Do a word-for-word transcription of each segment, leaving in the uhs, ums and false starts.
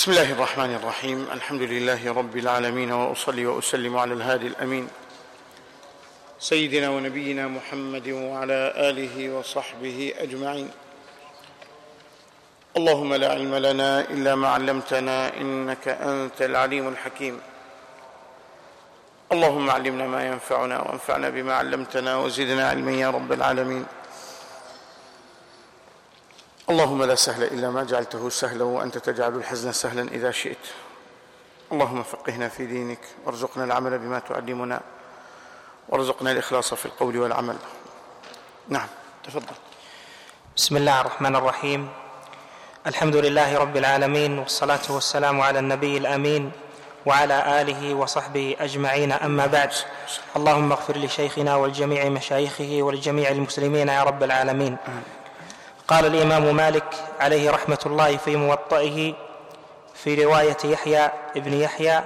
بسم الله الرحمن الرحيم. الحمد لله رب العالمين، وأصلي وأسلم على الهادي الأمين سيدنا ونبينا محمد وعلى آله وصحبه أجمعين. اللهم لا علم لنا إلا ما علمتنا، إنك أنت العليم الحكيم. اللهم علمنا ما ينفعنا وانفعنا بما علمتنا وزدنا علما يا رب العالمين. اللهم لا سهل إلا ما جعلته سهلا، وأنت تجعل الحزن سهلا إذا شئت. اللهم فقهنا في دينك، وارزقنا العمل بما تعلمنا، وارزقنا الإخلاص في القول والعمل. نعم، تفضل. بسم الله الرحمن الرحيم. الحمد لله رب العالمين، والصلاة والسلام على النبي الأمين وعلى آله وصحبه أجمعين، أما بعد. اللهم اغفر لشيخنا ولجميع مشايخه ولجميع المسلمين يا رب العالمين. قال الإمام مالك عليه رحمة الله في موطئه في رواية يحيى ابن يحيى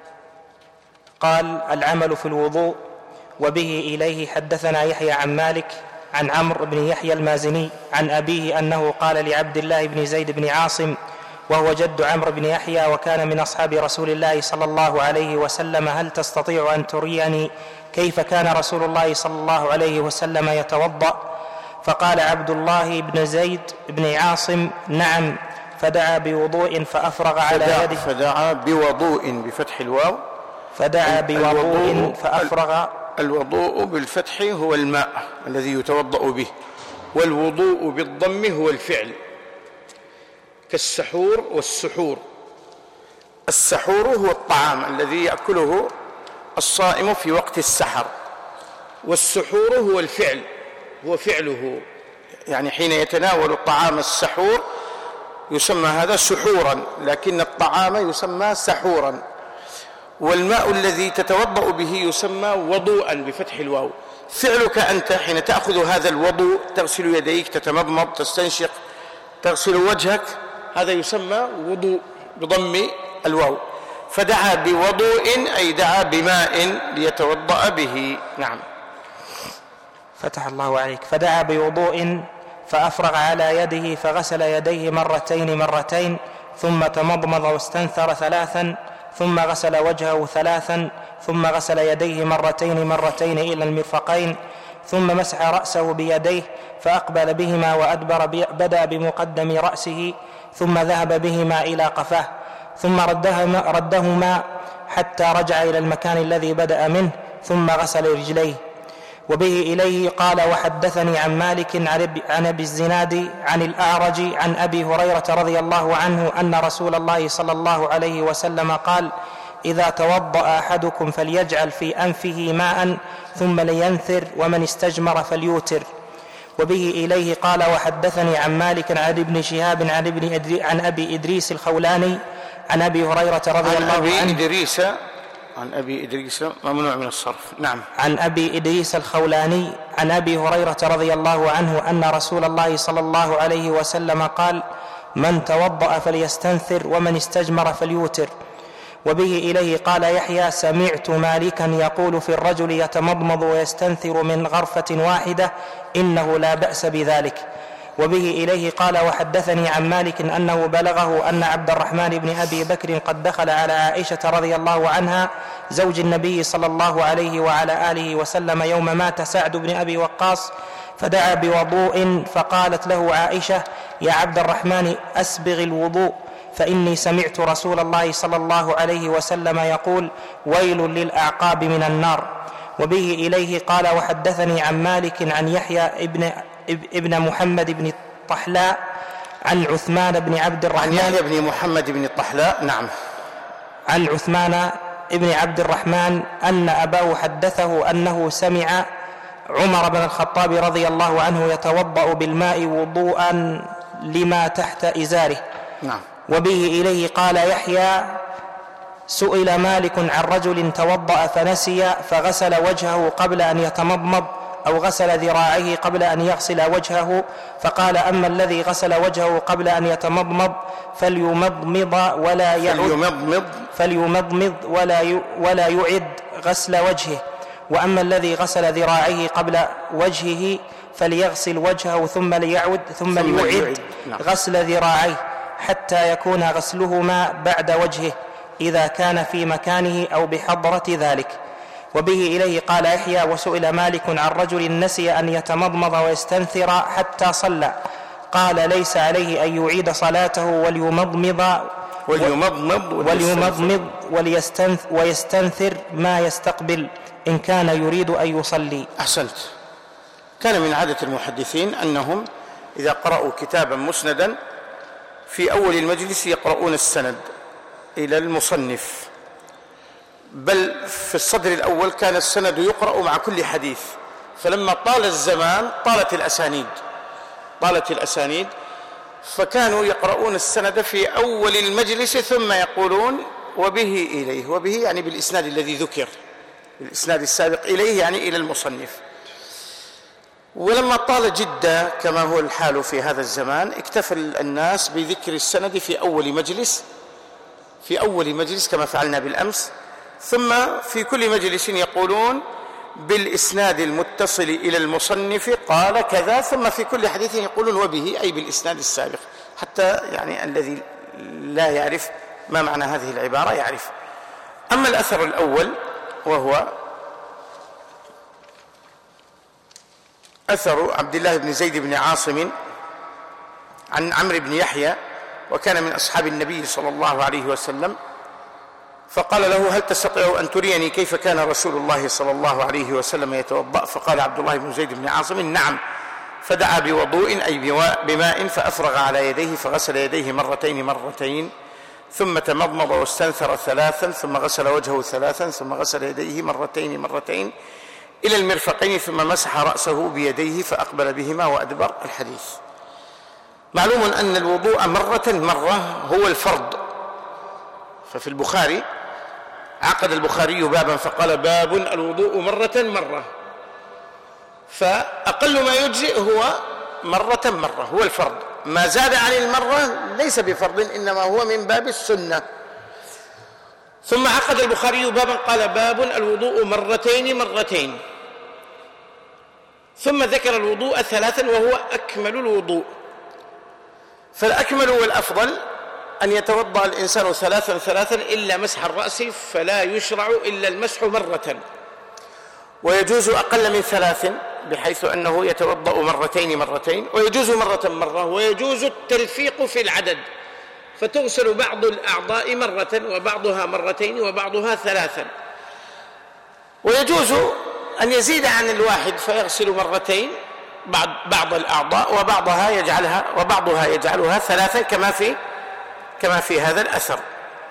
قال: العمل في الوضوء. وبه إليه حدثنا يحيى عن مالك عن عمرو بن يحيى المازني عن أبيه أنه قال لعبد الله بن زيد بن عاصم، وهو جد عمرو بن يحيى وكان من أصحاب رسول الله صلى الله عليه وسلم: هل تستطيع أن تريني كيف كان رسول الله صلى الله عليه وسلم يتوضأ؟ فقال عبد الله بن زيد بن عاصم: نعم. فدعا بوضوء فأفرغ على فدعا يده فدعا بوضوء بفتح الواو فدعا بوضوء فأفرغ. الوضوء بالفتح هو الماء الذي يتوضأ به، والوضوء بالضم هو الفعل، كالسحور والسحور. السحور هو الطعام الذي يأكله الصائم في وقت السحر، والسحور هو الفعل، هو فعله، يعني حين يتناول الطعام السحور يسمى هذا سحورا، لكن الطعام يسمى سحورا. والماء الذي تتوضأ به يسمى وضوءا بفتح الواو. فعلك أنت حين تأخذ هذا الوضوء، تغسل يديك، تتمضمض، تستنشق، تغسل وجهك، هذا يسمى وضوء بضم الواو. فدعا بوضوء أي دعا بماء ليتوضأ به. نعم، فتح الله عليك. فدعا بوضوء فأفرغ على يده فغسل يديه مرتين مرتين، ثم تمضمض واستنثر ثلاثا، ثم غسل وجهه ثلاثا، ثم غسل يديه مرتين مرتين إلى المرفقين، ثم مسح رأسه بيديه فأقبل بهما وأدبر، بدأ بمقدم رأسه ثم ذهب بهما إلى قفاه، ثم ردهما, ردهما حتى رجع إلى المكان الذي بدأ منه، ثم غسل رجليه. وبه إليه قال: وحدثني عن مالك عن أبي الزناد عن الأعرج عن أبي هريرة رضي الله عنه أن رسول الله صلى الله عليه وسلم قال: إذا توضأ أحدكم فليجعل في أنفه ماء ثم لينثر، ومن استجمر فليوتر. وبه إليه قال: وحدثني عن مالك عن ابن شهاب عن, ابن أدري عن أبي إدريس الخولاني عن أبي هريرة رضي الله عنه عن إدريس عن أبي إدريس ممنوع من الصرف. نعم، عن أبي إدريس الخولاني عن أبي هريرة رضي الله عنه أن رسول الله صلى الله عليه وسلم قال: من توضأ فليستنثر، ومن استجمر فليوتر. وبه إليه قال يحيى: سمعت مالكا يقول في الرجل يتمضمض ويستنثر من غرفة واحدة إنه لا بأس بذلك. وبه إليه قال: وحدثني عن مالك أنه بلغه أن عبد الرحمن بن أبي بكر قد دخل على عائشة رضي الله عنها زوج النبي صلى الله عليه وعلى آله وسلم يوم مات سعد بن أبي وقاص، فدعا بوضوء، فقالت له عائشة: يا عبد الرحمن أسبغ الوضوء، فإني سمعت رسول الله صلى الله عليه وسلم يقول: ويل للأعقاب من النار. وبه إليه قال: وحدثني عن مالك عن يحيى ابن ابن محمد بن الطحلاء عن عثمان بن عبد الرحمن عن يحيى بن محمد بن الطحلاء نعم عن عثمان بن عبد الرحمن أن أباه حدثه أنه سمع عمر بن الخطاب رضي الله عنه يتوضأ بالماء وضوءا لما تحت إزاره. نعم. وبه إليه قال يحيى: سئل مالك عن رجل توضأ فنسي فغسل وجهه قبل أن يتمضمض، أو غسل ذراعيه قبل أن يغسل وجهه، فقال: أما الذي غسل وجهه قبل أن يتمضمض فليمضمض ولا يعد فليمضمض, فليمضمض ولا ولا يعد غسل وجهه، وأما الذي غسل ذراعيه قبل وجهه فليغسل وجهه ثم ليعد ثم, ثم ليعد غسل ذراعيه. حتى يكون غسلهما بعد وجهه إذا كان في مكانه أو بحضرة ذلك. وبه إليه قال يحيى: وسئل مالك عن رجل نسي أن يتمضمض ويستنثر حتى صلى، قال: ليس عليه أن يعيد صلاته وليمضمض وليمضمض وليمضمض ويستنثر ما يستقبل إن كان يريد أن يصلي. أحسنت. كان من عادة المحدثين أنهم إذا قرأوا كتابا مسندا في أول المجلس يقرؤون السند إلى المصنف، بل في الصدر الأول كان السند يقرأ مع كل حديث، فلما طال الزمان طالت الأسانيد طالت الأسانيد فكانوا يقرؤون السند في أول المجلس ثم يقولون وبه إليه، وبه يعني بالإسناد الذي ذكر، بالإسناد السابق إليه يعني إلى المصنف. ولما طال جدا كما هو الحال في هذا الزمان اكتفى الناس بذكر السند في أول مجلس في أول مجلس كما فعلنا بالأمس، ثم في كل مجلس يقولون بالإسناد المتصل إلى المصنف قال كذا، ثم في كل حديث يقولون وبه أي بالإسناد السابق، حتى يعني الذي لا يعرف ما معنى هذه العبارة يعرف. أما الأثر الأول وهو أثر عبد الله بن زيد بن عاصم عن عمرو بن يحيى، وكان من أصحاب النبي صلى الله عليه وسلم، فقال له: هل تستطيع أن تريني كيف كان رسول الله صلى الله عليه وسلم يتوضأ؟ فقال عبد الله بن زيد بن عاصم: نعم. فدعا بوضوء أي بماء فأفرغ على يديه فغسل يديه مرتين مرتين ثم تمضمض واستنثر ثلاثا ثم غسل وجهه ثلاثا ثم غسل يديه مرتين مرتين إلى المرفقين ثم مسح رأسه بيديه فأقبل بهما وأدبر. الحديث. معلوم أن الوضوء مرة مرة هو الفرض، ففي البخاري عقد البخاري بابا فقال: باب الوضوء مرة مرة، فأقل ما يجزئ هو مرة مرة، هو الفرض. ما زاد عن المرة ليس بفرض، إنما هو من باب السنة. ثم عقد البخاري بابا قال: باب الوضوء مرتين مرتين، ثم ذكر الوضوء ثلاثا وهو أكمل الوضوء. فالأكمل والأفضل أن يتوضأ الإنسان ثلاثا ثلاثا إلا مسح الرأس، فلا يشرع إلا المسح مرة، ويجوز أقل من ثلاث بحيث أنه يتوضأ مرتين مرتين، ويجوز مرة مرة، ويجوز التلفيق في العدد، فتغسل بعض الأعضاء مرة وبعضها مرتين وبعضها ثلاثا، ويجوز أن يزيد عن الواحد فيغسل مرتين بعض بعض الأعضاء وبعضها يجعلها وبعضها يجعلها ثلاثا كما في كما في هذا الأثر.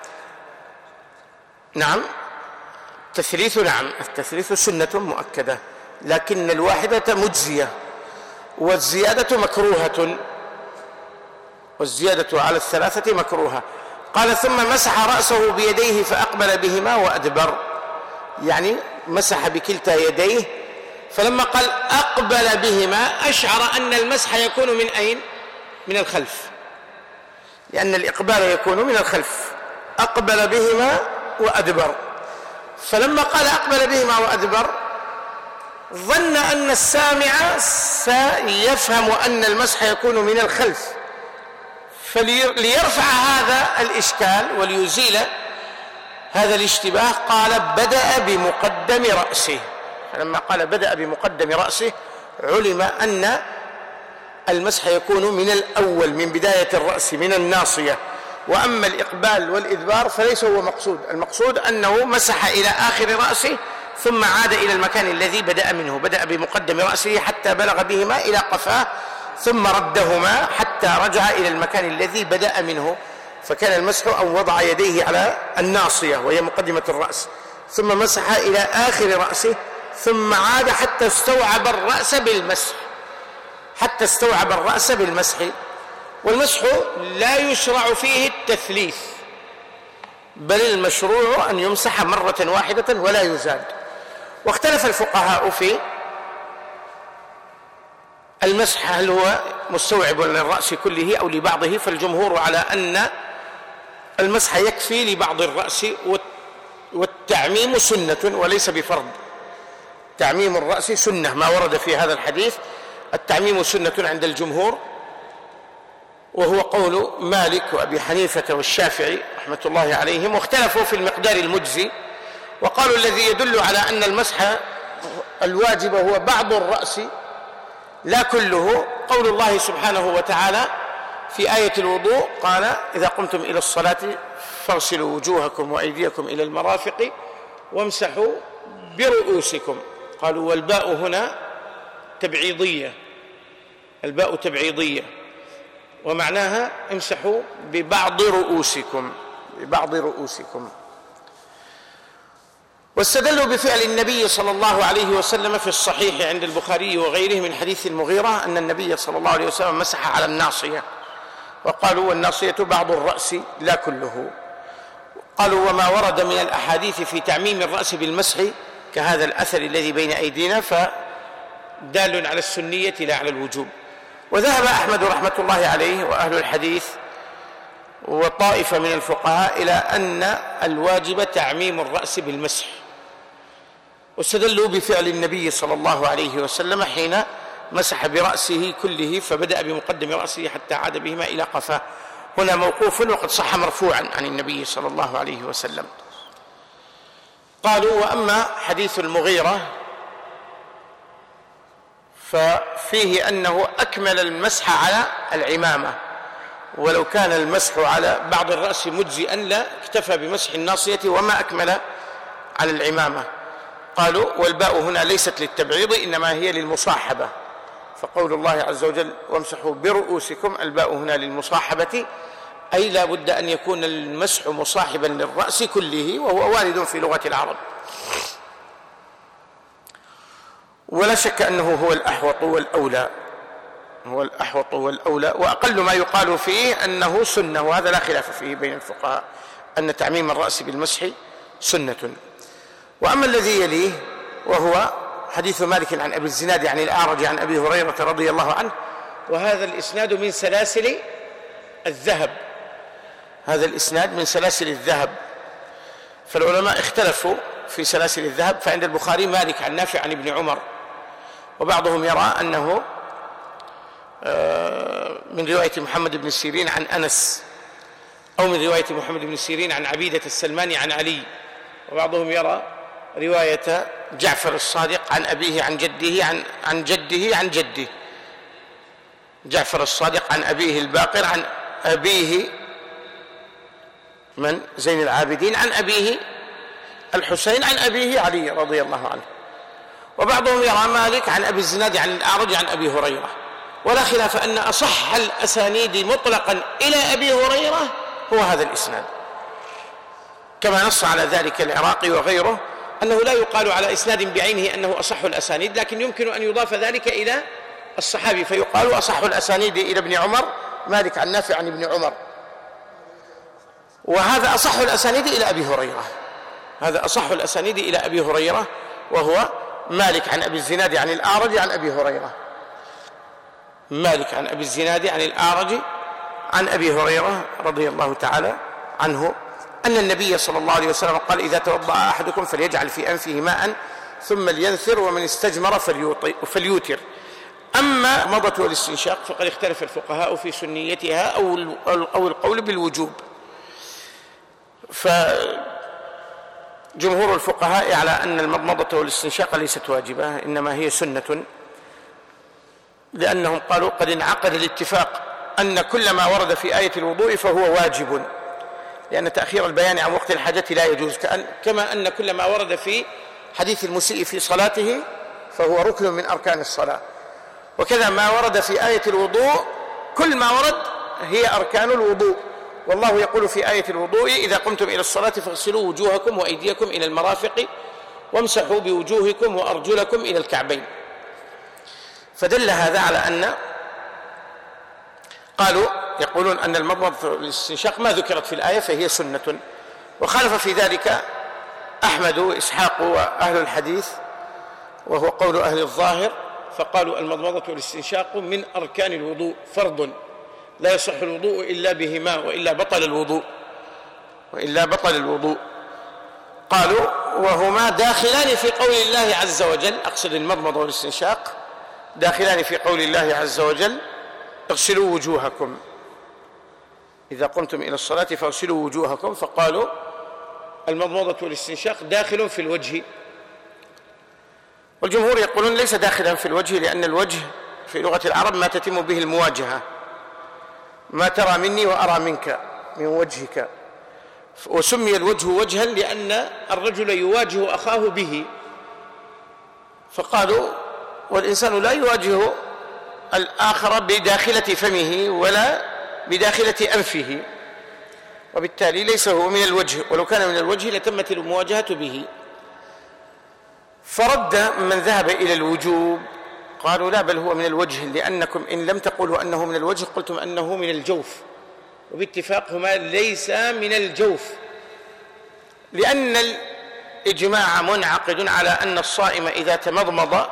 نعم، التثليث نعم التثليث سنة مؤكدة، لكن الواحدة مجزية، والزيادة مكروهة، والزيادة على الثلاثة مكروهة. قال: ثم مسح رأسه بيديه فأقبل بهما وأدبر، يعني مسح بكلتا يديه، فلما قال أقبل بهما أشعر أن المسح يكون من أين؟ من الخلف، لأن الإقبال يكون من الخلف. أقبل بهما وأدبر، فلما قال أقبل بهما وأدبر ظن أن السامع سيفهم أن المسح يكون من الخلف، فليرفع هذا الإشكال وليزيل هذا الاشتباه قال: بدأ بمقدم رأسه. فلما قال بدأ بمقدم رأسه علم أن المسح يكون من الأول، من بداية الرأس، من الناصية. وأما الإقبال والإدبار فليس هو مقصود، المقصود أنه مسح إلى آخر رأسه ثم عاد إلى المكان الذي بدأ منه، بدأ بمقدم رأسه حتى بلغ بهما إلى قفاه، ثم ردهما حتى رجع إلى المكان الذي بدأ منه. فكان المسح أن وضع يديه على الناصية وهي مقدمة الرأس، ثم مسح إلى آخر رأسه، ثم عاد حتى استوعب الرأس بالمسح حتى استوعب الرأس بالمسح. والمسح لا يشرع فيه التثليث، بل المشروع أن يمسح مرة واحدة ولا يزاد. واختلف الفقهاء في المسح هل هو مستوعب للرأس كله أو لبعضه، فالجمهور على أن المسح يكفي لبعض الرأس، والتعميم سنة وليس بفرض. تعميم الرأس سنة، ما ورد في هذا الحديث التعميم سنة عند الجمهور، وهو قول مالك وأبي حنيفة والشافعي رحمة الله عليهم، واختلفوا في المقدار المجزي، وقالوا الذي يدل على أن المسح الواجب هو بعض الرأس لا كله قول الله سبحانه وتعالى في آية الوضوء، قال إذا قمتم إلى الصلاة فاغسلوا وجوهكم وأيديكم إلى المرافق وامسحوا برؤوسكم. قالوا والباء هنا تبعيضية، الباء تبعيضية ومعناها امسحوا ببعض رؤوسكم، ببعض رؤوسكم. واستدلوا بفعل النبي صلى الله عليه وسلم في الصحيح عند البخاري وغيره من حديث المغيرة أن النبي صلى الله عليه وسلم مسح على الناصية، وقالوا والناصية بعض الرأس لا كله. قالوا وما ورد من الأحاديث في تعميم الرأس بالمسح كهذا الأثر الذي بين أيدينا فدال على السنية لا على الوجوب. وذهب أحمد رحمة الله عليه وأهل الحديث وطائفة من الفقهاء إلى أن الواجب تعميم الرأس بالمسح، واستدلوا بفعل النبي صلى الله عليه وسلم حين مسح برأسه كله، فبدأ بمقدم رأسه حتى عاد بهما إلى قفاه. هنا موقوف وقد صح مرفوعا عن النبي صلى الله عليه وسلم. قالوا وأما حديث المغيرة ففيه أنه أكمل المسح على العمامة، ولو كان المسح على بعض الرأس مجزئا لا اكتفى بمسح الناصية وما أكمل على العمامة. قالوا والباء هنا ليست للتبعيض إنما هي للمصاحبة، فقول الله عز وجل وامسحوا برؤوسكم الباء هنا للمصاحبة، أي لا بد أن يكون المسح مصاحبا للرأس كله، وهو وارد في لغة العرب. ولا شك أنه هو الأحوط والأولى، هو الأحوط والأولى، وأقل ما يقال فيه أنه سنة، وهذا لا خلاف فيه بين الفقهاء أن تعميم الرأس بالمسح سنة. وأما الذي يليه وهو حديث مالك عن أبي الزناد عن الأعرج عن أبي هريرة رضي الله عنه، وهذا الإسناد من سلاسل الذهب، هذا الإسناد من سلاسل الذهب، فالعلماء اختلفوا في سلاسل الذهب، فعند البخاري مالك عن نافع عن ابن عمر، وبعضهم يرى أنه من رواية محمد بن سيرين عن أنس، أو من رواية محمد بن سيرين عن عبيدة السلماني عن علي، وبعضهم يرى رواية جعفر الصادق عن أبيه عن جده عن, عن جده عن جده، جعفر الصادق عن أبيه الباقر عن أبيه من زين العابدين عن أبيه الحسين عن أبيه علي رضي الله عنه. وبعضهم يرى مالك عن أبي الزناد عن الأعرج عن أبي هريرة، ولا خلاف أن أصح الأسانيد مطلقا إلى أبي هريرة هو هذا الإسناد، كما نص على ذلك العراقي وغيره أنه لا يقال على إسناد بعينه أنه أصح الأسانيد، لكن يمكن أن يضاف ذلك إلى الصحابي فيقال أصح الأسانيد إلى ابن عمر مالك عن نافع عن ابن عمر، وهذا أصح الأسانيد إلى أبي هريرة، هذا أصح الأسانيد إلى أبي هريرة وهو مالك عن أبي الزناد عن الأعرج عن أبي هريرة، مالك عن أبي الزناد عن الأعرج عن أبي هريرة رضي الله تعالى عنه أن النبي صلى الله عليه وسلم قال إذا توضأ أحدكم فليجعل في أنفه ماء ثم لينثر ومن استجمر فليوتر. أما مضت والاستنشاق فقد اختلف الفقهاء في سنيتها أو أو القول بالوجوب، فجمهور الفقهاء على أن المضمضة والاستنشاق ليست واجبة إنما هي سنة، لأنهم قالوا قد انعقد الاتفاق أن كل ما ورد في آية الوضوء فهو واجب، لأن تأخير البيان عن وقت الحاجة لا يجوز، كما أن كل ما ورد في حديث المسيء في صلاته فهو ركن من أركان الصلاة، وكذا ما ورد في آية الوضوء كل ما ورد هي أركان الوضوء. والله يقول في آية الوضوء إذا قمتم إلى الصلاة فاغسلوا وجوهكم وأيديكم إلى المرافق وامسحوا بوجوهكم وأرجلكم إلى الكعبين. فدل هذا على أن قالوا يقولون أن المضمضة والاستنشاق ما ذكرت في الآية فهي سنة، وخالف في ذلك أحمد وإسحاق وأهل الحديث وهو قول أهل الظاهر، فقالوا المضمضة والاستنشاق من أركان الوضوء فرض لا يصح الوضوء إلا بهما وإلا بطل الوضوء وإلا بطل الوضوء. قالوا وهما داخلان في قول الله عز وجل، أقصد المضمضة والاستنشاق داخلان في قول الله عز وجل اغسلوا وجوهكم إذا قمتم إلى الصلاة فاغسلوا وجوهكم، فقالوا المضمضة والاستنشاق داخل في الوجه، والجمهور يقولون ليس داخلا في الوجه، لأن الوجه في لغة العرب ما تتم به المواجهة، ما ترى مني وأرى منك من وجهك، وسمي الوجه وجها لأن الرجل يواجه أخاه به، فقالوا والإنسان لا يواجه الآخر بداخلة فمه ولا بداخلة أنفه، وبالتالي ليس هو من الوجه، ولو كان من الوجه لتمت المواجهة به. فرد من ذهب إلى الوجوب، قالوا لا، بل هو من الوجه، لأنكم إن لم تقولوا أنه من الوجه قلتم أنه من الجوف، وباتفاق هما ليس من الجوف، لأن الإجماع منعقد على أن الصائم إذا تمضمض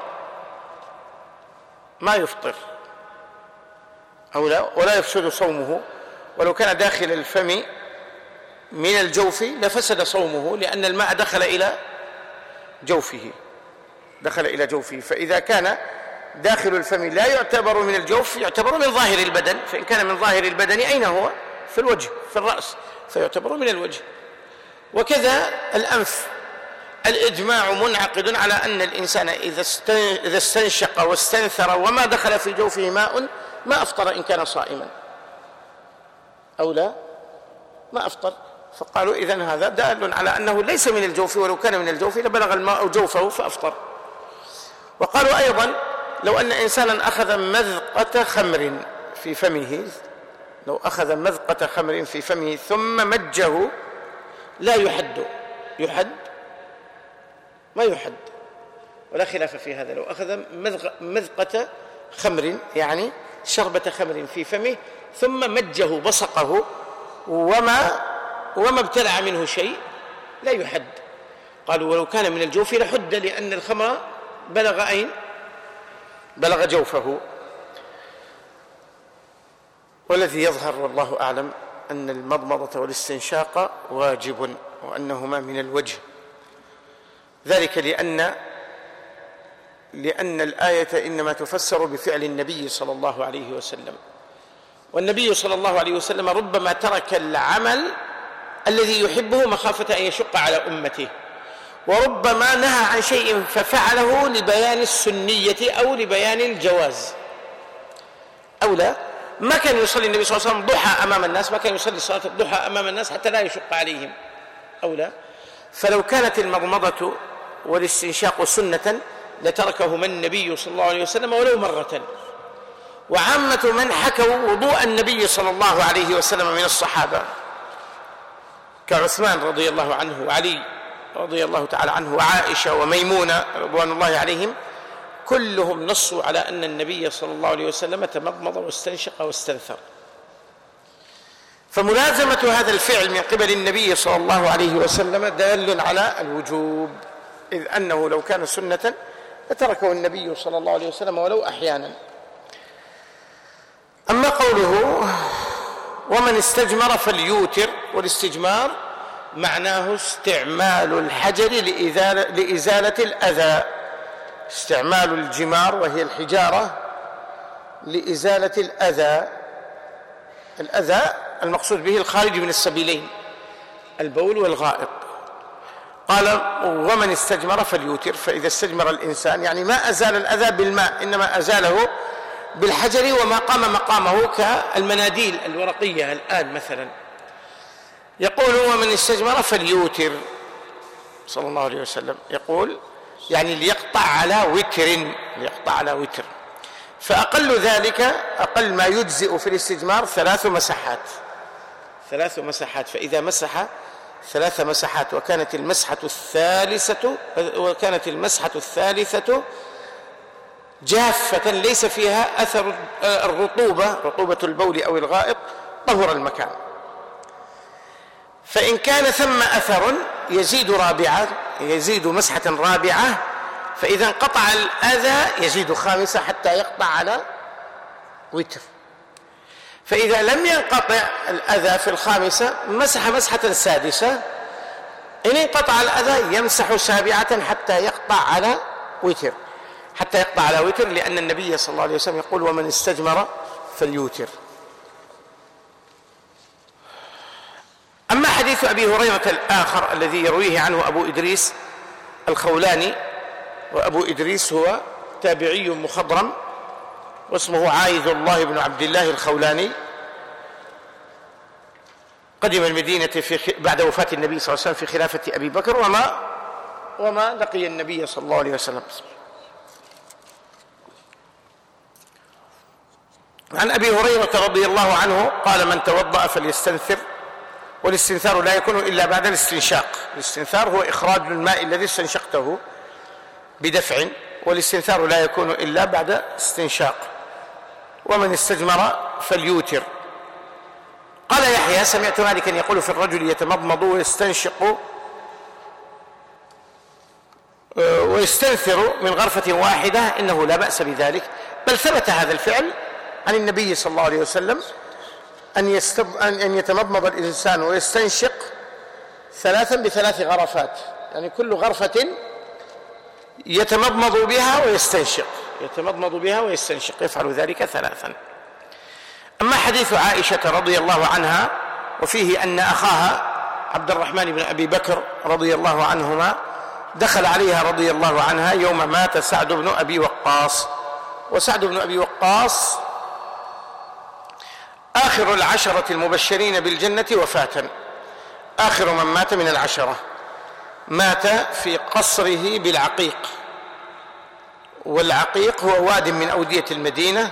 ما يفطر أو لا، ولا يفسد صومه، ولو كان داخل الفم من الجوف لفسد صومه، لأن الماء دخل إلى جوفه دخل إلى جوفه فإذا كان داخل الفم لا يعتبر من الجوف، يعتبر من ظاهر البدن، فإن كان من ظاهر البدن أين هو؟ في الوجه، في الرأس، فيعتبر من الوجه. وكذا الأنف، الإجماع منعقد على أن الإنسان إذا استنشق واستنثر وما دخل في جوفه ماء ما أفطر إن كان صائما أو لا، ما أفطر. فقالوا إذن هذا دال على أنه ليس من الجوف، ولو كان من الجوف لبلغ الماء جوفه فأفطر. وقالوا أيضا لو أن إنسانا أخذ مذقة خمر في فمه، لو أخذ مذقة خمر في فمه ثم مجه لا يحد، يحد ما يحد، ولا خلاف في هذا. لو أخذ مذقة خمر يعني شربة خمر في فمه ثم مجه بصقه وما وما ابتلع منه شيء لا يحد. قالوا ولو كان من الجوف لحد، لأن الخمر بلغ أين؟ بلغ جوفه. والذي يظهر والله أعلم أن المضمضة والاستنشاق واجب، وأنهما من الوجه، ذلك لأن لأن الآية إنما تفسر بفعل النبي صلى الله عليه وسلم، والنبي صلى الله عليه وسلم ربما ترك العمل الذي يحبه مخافة أن يشق على أمته، وربما نهى عن شيء ففعله لبيان السنية أو لبيان الجواز أو لا. ما كان يصلي النبي صلى الله عليه وسلم ضحى أمام الناس، ما كان يصلي صلاة الضحى أمام الناس حتى لا يشق عليهم أو لا. فلو كانت المضمضة والاستنشاق سنة لتركهما النبي صلى الله عليه وسلم ولو مرة. وعامة من حكوا وضوء النبي صلى الله عليه وسلم من الصحابة كعثمان رضي الله عنه وعلي رضي الله تعالى عنه وعائشة وميمونة رضوان الله عليهم، كلهم نصوا على أن النبي صلى الله عليه وسلم تمضمض واستنشق واستنثر. فملازمة هذا الفعل من قبل النبي صلى الله عليه وسلم دال على الوجوب، إذ أنه لو كان سنة لتركه النبي صلى الله عليه وسلم ولو أحيانا. أما قوله ومن استجمر فليوتر، والاستجمار معناه استعمال الحجر لإزالة, لإزالة الأذى، استعمال الجمار وهي الحجارة لإزالة الأذى. الأذى المقصود به الخارج من السبيلين، البول والغائط. قال ومن استجمر فليوتر، فإذا استجمر الإنسان يعني ما أزال الأذى بالماء، إنما أزاله بالحجر وما قام مقامه كالمناديل الورقية الآن مثلا. يقول ومن استجمر فليوتر صلى الله عليه وسلم، يقول يعني ليقطع على وتر، ليقطع على وتر. فأقل ذلك، أقل ما يجزئ في الاستجمار ثلاث مسحات، ثلاث مسحات. فإذا مسح ثلاث مسحات وكانت المسحة الثالثة وكانت المسحة الثالثة جافة ليس فيها أثر الرطوبة، رطوبة البول أو الغائط، طهر المكان. فإن كان ثم أثر يزيد رابعة، يزيد مسحة رابعة، فإذا انقطع الأذى يزيد خامسة حتى يقطع على وتر. فإذا لم ينقطع الأذى في الخامسة مسح مسحة سادسة، إن انقطع الأذى يمسح سابعة حتى يقطع على وتر، حتى يقطع على وتر، لأن النبي صلى الله عليه وسلم يقول ومن استجمر فليوتر. أما حديث أبي هريرة الآخر الذي يرويه عنه أبو إدريس الخولاني، وأبو إدريس هو تابعي مخضرم واسمه عايذ الله بن عبد الله الخولاني، قدم المدينة في بعد وفاة النبي صلى الله عليه وسلم في خلافة أبي بكر، وما وما لقي النبي صلى الله عليه وسلم. عن أبي هريرة رضي الله عنه قال: من توضأ فليستنثر، والاستنثار لا يكون إلا بعد الاستنشاق. الاستنثار هو إخراج الماء الذي استنشقته بدفع، والاستنثار لا يكون إلا بعد استنشاق. ومن استجمر فليوتر. قال يحيى: سمعت مالكا يقول في الرجل يتمضمض ويستنشق ويستنثر من غرفة واحدة إنه لا بأس بذلك، بل ثبت هذا الفعل عن النبي صلى الله عليه وسلم أن, يستب... أن يتمضمض الإنسان ويستنشق ثلاثا بثلاث غرفات، يعني كل غرفة يتمضمض بها ويستنشق، يتمضمض بها ويستنشق، يفعل ذلك ثلاثا. أما حديث عائشة رضي الله عنها وفيه أن أخاها عبد الرحمن بن أبي بكر رضي الله عنهما دخل عليها رضي الله عنها يوم مات سعد بن أبي وقاص، وسعد بن أبي وقاص آخر العشرة المبشرين بالجنة وفاة، آخر من مات من العشرة، مات في قصره بالعقيق، والعقيق هو واد من أودية المدينة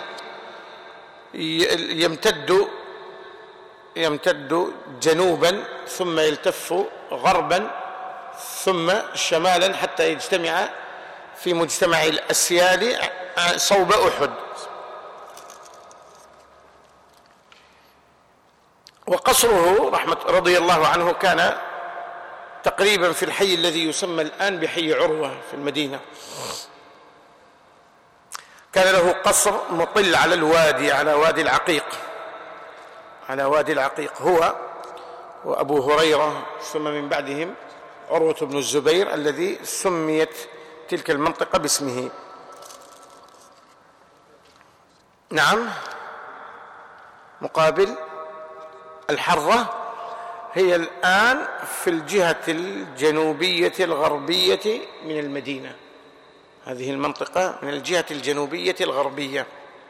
يمتد يمتد جنوبا ثم يلتف غربا ثم شمالا حتى يجتمع في مجتمع الأسيال صوب أحد. وقصره رحمة رضي الله عنه كان تقريبا في الحي الذي يسمى الآن بحي عروة في المدينة. كان له قصر مطل على الوادي، على وادي العقيق، على وادي العقيق، هو وأبو هريرة ثم من بعدهم عروة بن الزبير الذي سميت تلك المنطقة باسمه. نعم، مقابل الحرة، هي الآن في الجهة الجنوبية الغربية من المدينة، هذه المنطقة من الجهة الجنوبية الغربية.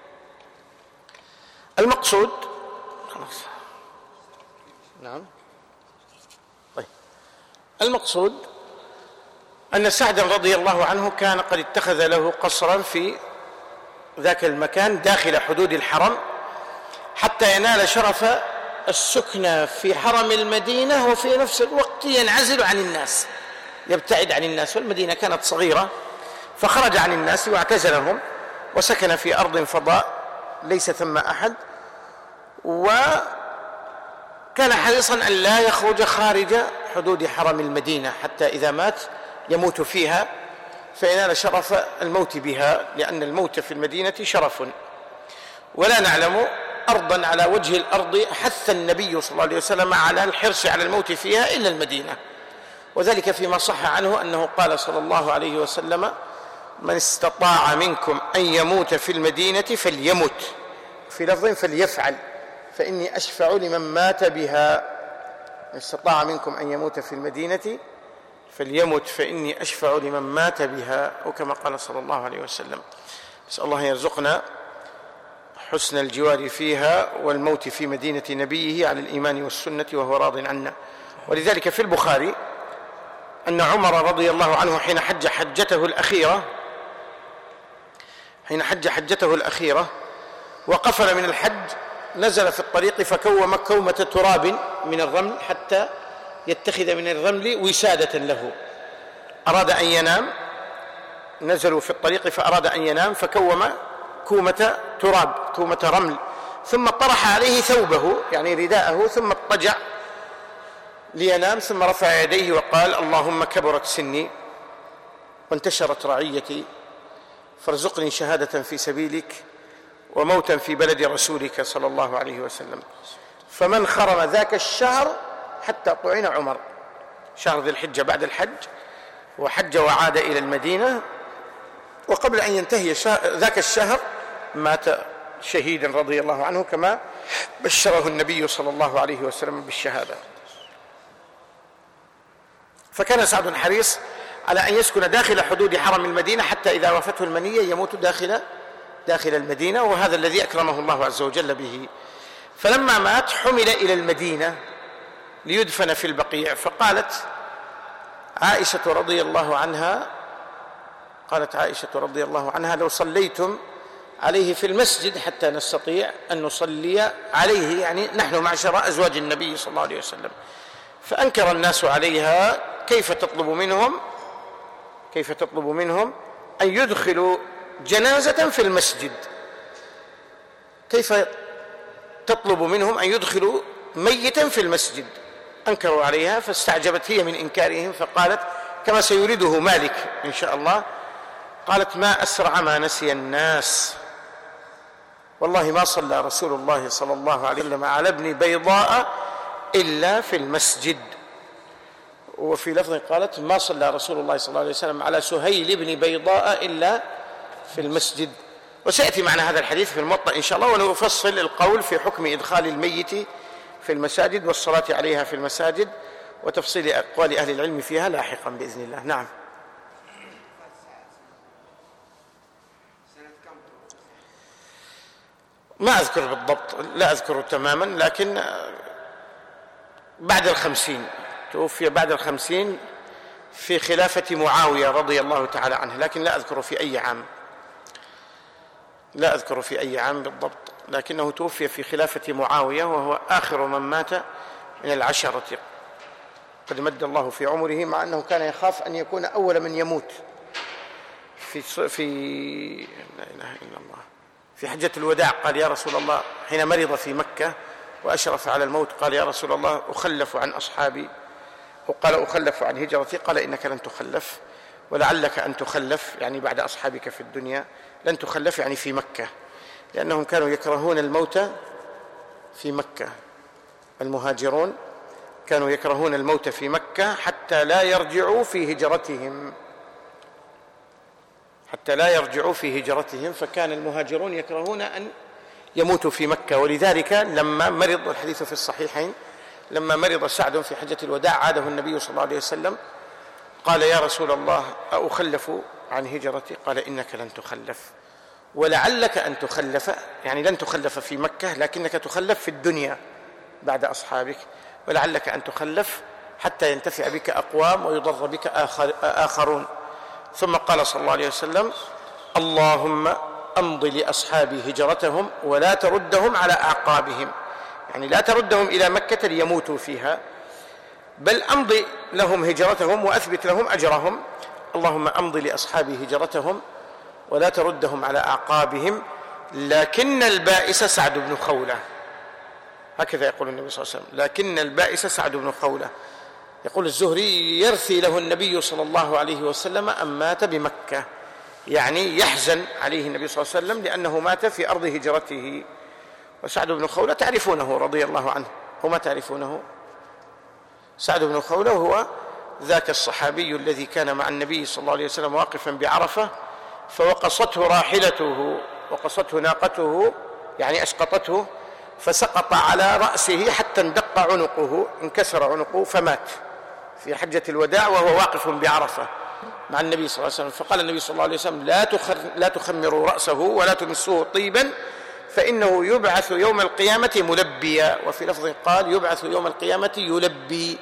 المقصود خلاص. نعم طيب. المقصود أن سعدا رضي الله عنه كان قد اتخذ له قصرا في ذاك المكان داخل حدود الحرم حتى ينال شرف السكنى في حرم المدينة، وفي نفس الوقت ينعزل عن الناس، يبتعد عن الناس، والمدينة كانت صغيرة، فخرج عن الناس واعتزلهم وسكن في أرض فضاء ليس ثم أحد، وكان حريصا أن لا يخرج خارج حدود حرم المدينة حتى إذا مات يموت فيها فينال شرف الموت بها، لأن الموت في المدينة شرف. ولا نعلم أرضا على وجه الأرض حث النبي صلى الله عليه وسلم على الحرص على الموت فيها إلا المدينة، وذلك فيما صح عنه أنه قال صلى الله عليه وسلم: من استطاع منكم أن يموت في المدينة فليمت، في لفظ فليفعل، فإني أشفع لمن مات بها. من استطاع منكم أن يموت في المدينة فليمت فإني أشفع لمن مات بها، وكما قال صلى الله عليه وسلم. نسأل الله يرزقنا حسن الجوار فيها والموت في مدينة نبيه على الإيمان والسنة وهو راض عنا. ولذلك في البخاري أن عمر رضي الله عنه حين حج حجته الأخيرة حين حج حجته الأخيرة وقفل من الحج نزل في الطريق فكوم كومة تراب من الرمل حتى يتخذ من الرمل وسادة له. أراد أن ينام، نزلوا في الطريق فأراد أن ينام فكوم كومة تراب، كومة رمل، ثم طرح عليه ثوبه يعني رداءه ثم اضطجع لينام، ثم رفع يديه وقال: اللهم كبرت سني وانتشرت رعيتي فارزقني شهادة في سبيلك وموتا في بلد رسولك صلى الله عليه وسلم. فمن خرم ذاك الشهر حتى طعن عمر، شهر ذي الحجة بعد الحج، وحج وعاد إلى المدينة، وقبل أن ينتهي ذاك الشهر مات شهيدا رضي الله عنه كما بشره النبي صلى الله عليه وسلم بالشهادة. فكان سعد حريص على أن يسكن داخل حدود حرم المدينة حتى إذا وافته المنية يموت داخل داخل المدينة، وهذا الذي أكرمه الله عز وجل به. فلما مات حمل إلى المدينة ليدفن في البقيع، فقالت عائشة رضي الله عنها قالت عائشة رضي الله عنها لو صليتم عليه في المسجد حتى نستطيع أن نصلي عليه، يعني نحن معشر أزواج النبي صلى الله عليه وسلم. فأنكر الناس عليها كيف تطلب منهم كيف تطلب منهم أن يدخلوا جنازة في المسجد، كيف تطلب منهم أن يدخلوا ميتا في المسجد؟ أنكروا عليها، فاستعجبت هي من إنكارهم فقالت كما سيريده مالك إن شاء الله، قالت ما أسرع ما نسي الناس، والله ما صلى رسول الله صلى الله عليه وسلم على ابن بيضاء إلا في المسجد. وفي لفظ قالت ما صلى رسول الله صلى الله عليه وسلم على سهيل بن بيضاء إلا في المسجد. وسيأتي معنا هذا الحديث في الموطأ إن شاء الله، ونفصل القول في حكم إدخال الميت في المساجد والصلاة عليها في المساجد، وتفصيل أقوال أهل العلم فيها لاحقا بإذن الله. نعم. ما أذكر بالضبط، لا أذكر تماما، لكن بعد الخمسين، توفي بعد الخمسين في خلافة معاوية رضي الله تعالى عنه، لكن لا أذكر في أي عام لا أذكر في أي عام بالضبط، لكنه توفي في خلافة معاوية وهو آخر من مات من العشرة، قد مد الله في عمره، مع أنه كان يخاف أن يكون أول من يموت في في لا إله إلا الله في حجة الوداع. قال يا رسول الله حين مرض في مكة وأشرف على الموت، قال يا رسول الله أخلف عن أصحابي، وقال أخلف عن هجرتي، قال إنك لن تخلف ولعلك أن تخلف، يعني بعد أصحابك في الدنيا لن تخلف، يعني في مكة، لأنهم كانوا يكرهون الموت في مكة. المهاجرون كانوا يكرهون الموت في مكة حتى لا يرجعوا في هجرتهم حتى لا يرجعوا في هجرتهم فكان المهاجرون يكرهون أن يموتوا في مكة. ولذلك لما مرض، الحديث في الصحيحين، لما مرض سعد في حجة الوداع عاده النبي صلى الله عليه وسلم قال يا رسول الله أخلف عن هجرتي؟ قال إنك لن تخلف ولعلك أن تخلف، يعني لن تخلف في مكة لكنك تخلف في الدنيا بعد أصحابك، ولعلك أن تخلف حتى ينتفع بك أقوام ويضر بك آخر آخرون. ثم قال صلى الله عليه وسلم اللهم أمض لأصحابي هجرتهم ولا تردهم على أعقابهم، يعني لا تردهم إلى مكة ليموتوا فيها، بل أمضي لهم هجرتهم وأثبت لهم أجرهم. اللهم أمضي لأصحابي هجرتهم ولا تردهم على أعقابهم، لكن البائس سعد بن خولة، هكذا يقول النبي صلى الله عليه وسلم، لكن البائس سعد بن خولة. يقول الزهري يرثي له النبي صلى الله عليه وسلم أن مات بمكة، يعني يحزن عليه النبي صلى الله عليه وسلم لأنه مات في أرض هجرته. وسعد بن خولة تعرفونه رضي الله عنه، وما تعرفونه؟ سعد بن خولة هو ذاك الصحابي الذي كان مع النبي صلى الله عليه وسلم واقفا بعرفة فوقصته راحلته وقصته ناقته، يعني أسقطته، فسقط على رأسه حتى اندق عنقه، انكسر عنقه فمات في حجة الوداع وهو واقف بعرفة مع النبي صلى الله عليه وسلم. فقال النبي صلى الله عليه وسلم لا تخر لا تخمروا رأسه ولا تمسوه طيبا فإنه يبعث يوم القيامة ملبيا، وفي لفظ قال يبعث يوم القيامة يلبي.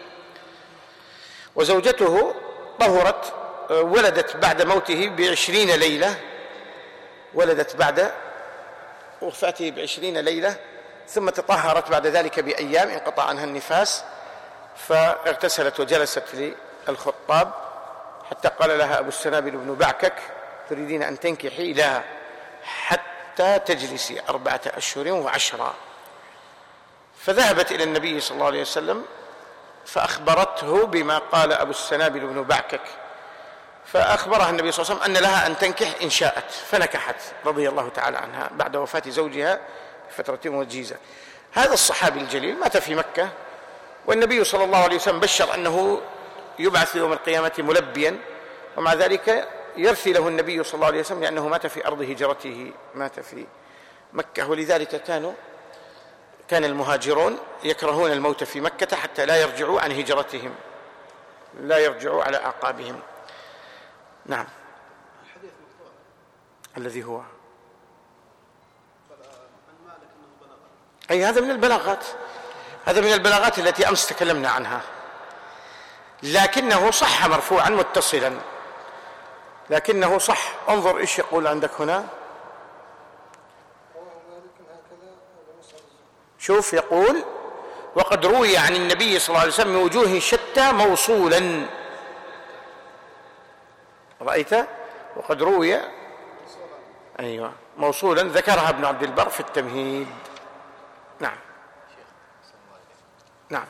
وزوجته طهرت، ولدت بعد موته بعشرين ليلة ولدت بعد وفاته بعشرين ليلة ثم تطهرت بعد ذلك بأيام انقطع عنها النفاس، فاغتسلت وجلست للخطاب حتى قال لها أبو السنابل بن بعكك تريدين أن تنكحي؟ لا، حتى تجلسي أربعة أشهر وعشرة. فذهبت إلى النبي صلى الله عليه وسلم فأخبرته بما قال أبو السنابل بن بعكك، فأخبرها النبي صلى الله عليه وسلم أن لها أن تنكح إن شاءت، فنكحت رضي الله تعالى عنها بعد وفاة زوجها فترة وجيزة. هذا الصحابي الجليل مات في مكة، والنبي صلى الله عليه وسلم بشر أنه يبعث يوم القيامة ملبيا، ومع ذلك يرثي له النبي صلى الله عليه وسلم لأنه مات في أرض هجرته، مات في مكة. ولذلك كانوا كان المهاجرون يكرهون الموت في مكة حتى لا يرجعوا عن هجرتهم. لا يرجعوا على أعقابهم. نعم. الذي هو أي هذا من البلاغات، هذا من البلاغات التي أمس تكلمنا عنها، لكنه صح مرفوعا متصلا، لكنه صح. انظر إيش يقول عندك هنا، شوف يقول وقد روي عن النبي صلى الله عليه وسلم من وجوه شتى موصولا. رأيت؟ وقد روي أيوة موصولا، ذكرها ابن عبد البر في التمهيد. نعم نعم.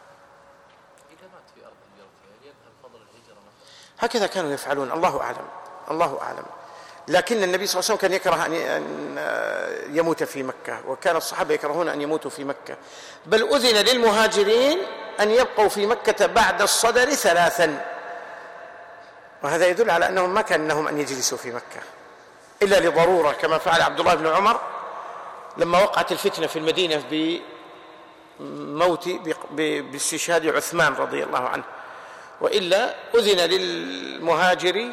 هكذا كانوا يفعلون، الله أعلم الله أعلم. لكن النبي صلى الله عليه وسلم كان يكره أن يموت في مكة، وكان الصحابة يكرهون أن يموتوا في مكة، بل أذن للمهاجرين أن يبقوا في مكة بعد الصدر ثلاثا، وهذا يدل على أنهم ما كان لهم أن يجلسوا في مكة إلا لضرورة، كما فعل عبد الله بن عمر لما وقعت الفتنة في المدينة بموت باستشهاد عثمان رضي الله عنه، وإلا أذن للمهاجر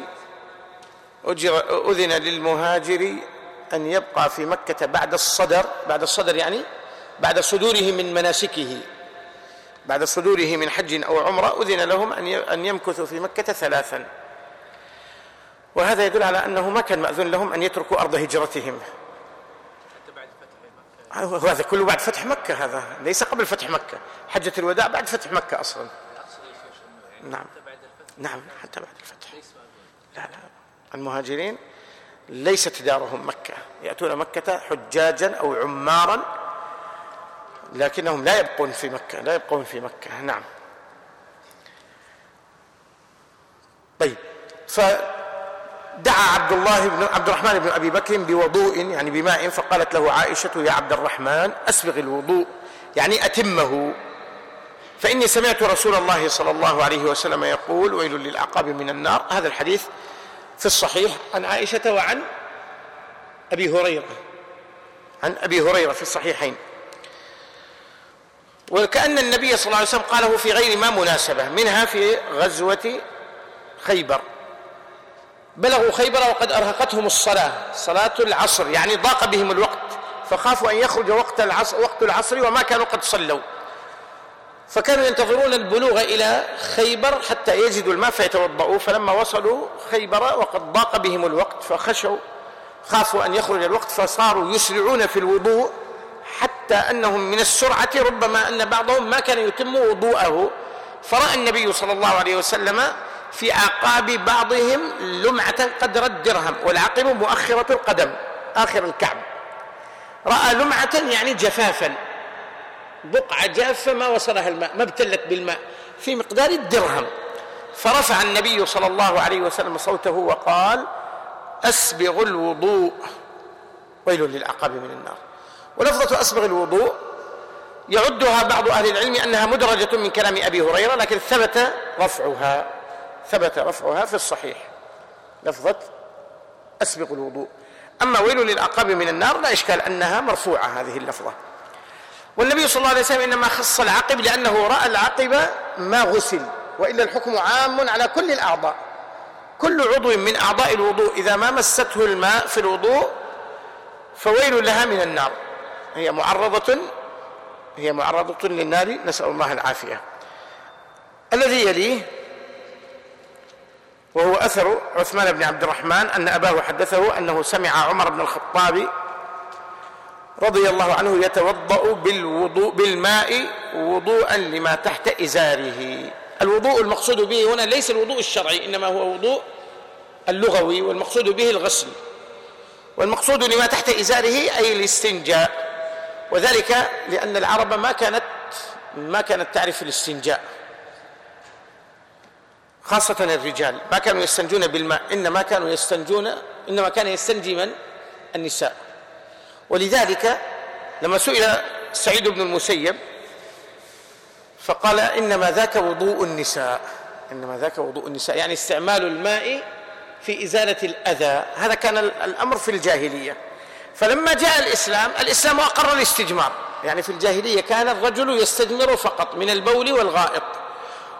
أذن للمهاجر أن يبقى في مكة بعد الصدر، بعد الصدر يعني بعد صدوره من مناسكه، بعد صدوره من حج أو عمرة أذن لهم أن يمكثوا في مكة ثلاثا، وهذا يدل على أنه ما كان مأذون لهم أن يتركوا أرض هجرتهم. هذا كله بعد فتح مكة، هذا ليس قبل فتح مكة، حجة الوداع بعد فتح مكة أصلا. نعم نعم حتى بعد الفتح. لا لا، المهاجرين ليست دارهم مكة، يأتون مكة حجاجا أو عمارا، لكنهم لا يبقون في مكة، لا يبقون في مكة. نعم. طيب، فدعا عبد الله بن عبد الرحمن بن أبي بكر بوضوء يعني بماء، فقالت له عائشة يا عبد الرحمن أسبغ الوضوء يعني أتمه، فإني سمعت رسول الله صلى الله عليه وسلم يقول ويل للأعقاب من النار. هذا الحديث في الصحيح عن عائشة وعن أبي هريرة، عن أبي هريرة في الصحيحين، وكأن النبي صلى الله عليه وسلم قاله في غير ما مناسبة، منها في غزوة خيبر، بلغوا خيبر وقد أرهقتهم الصلاة، صلاة العصر يعني ضاق بهم الوقت، فخافوا أن يخرج وقت العصر, وقت العصر وما كانوا قد صلوا، فكانوا ينتظرون البلوغ إلى خيبر حتى يجدوا الماء فيتوضؤوا، فلما وصلوا خيبر وقد ضاق بهم الوقت فخشوا خافوا أن يخرج الوقت، فصاروا يسرعون في الوضوء حتى أنهم من السرعة ربما أن بعضهم ما كان يتم وضوءه، فرأى النبي صلى الله عليه وسلم في أعقاب بعضهم لمعة قدر الدرهم، والعقب مؤخرة القدم آخر الكعب، رأى لمعة يعني جفافا، بقعة جافة ما وصلها الماء، ما ابتلت بالماء، في مقدار الدرهم، فرفع النبي صلى الله عليه وسلم صوته وقال أسبغ الوضوء ويل للأعقاب من النار. ولفظة أسبغ الوضوء يعدها بعض أهل العلم أنها مدرجة من كلام أبي هريرة، لكن ثبت رفعها ثبت رفعها في الصحيح، لفظة أسبغ الوضوء. أما ويل للأعقاب من النار لا إشكال أنها مرفوعة هذه اللفظة. والنبي صلى الله عليه وسلم إنما خص العقب لأنه رأى العقب ما غسل، وإلا الحكم عام على كل الأعضاء، كل عضو من أعضاء الوضوء إذا ما مسته الماء في الوضوء فويل لها من النار، هي معرضة هي معرضة للنار، نسأل الله العافية. الذي يليه وهو أثر عثمان بن عبد الرحمن أن أباه حدثه أنه سمع عمر بن الخطاب رضي الله عنه يتوضأ بالوضوء بالماء وضوءا لما تحت إزاره. الوضوء المقصود به هنا ليس الوضوء الشرعي، إنما هو وضوء اللغوي، والمقصود به الغسل، والمقصود لما تحت إزاره أي الاستنجاء، وذلك لأن العرب ما كانت ما كانت تعرف الاستنجاء، خاصة الرجال ما كانوا يستنجون بالماء، إنما كانوا يستنجون إنما كان يستنجي من النساء. ولذلك لما سئل سعيد بن المسيب فقال إنما ذاك وضوء النساء، إنما ذاك وضوء النساء يعني استعمال الماء في إزالة الأذى، هذا كان الأمر في الجاهلية. فلما جاء الإسلام الإسلام أقر الاستجمار، يعني في الجاهلية كان الرجل يستجمر فقط من البول والغائط،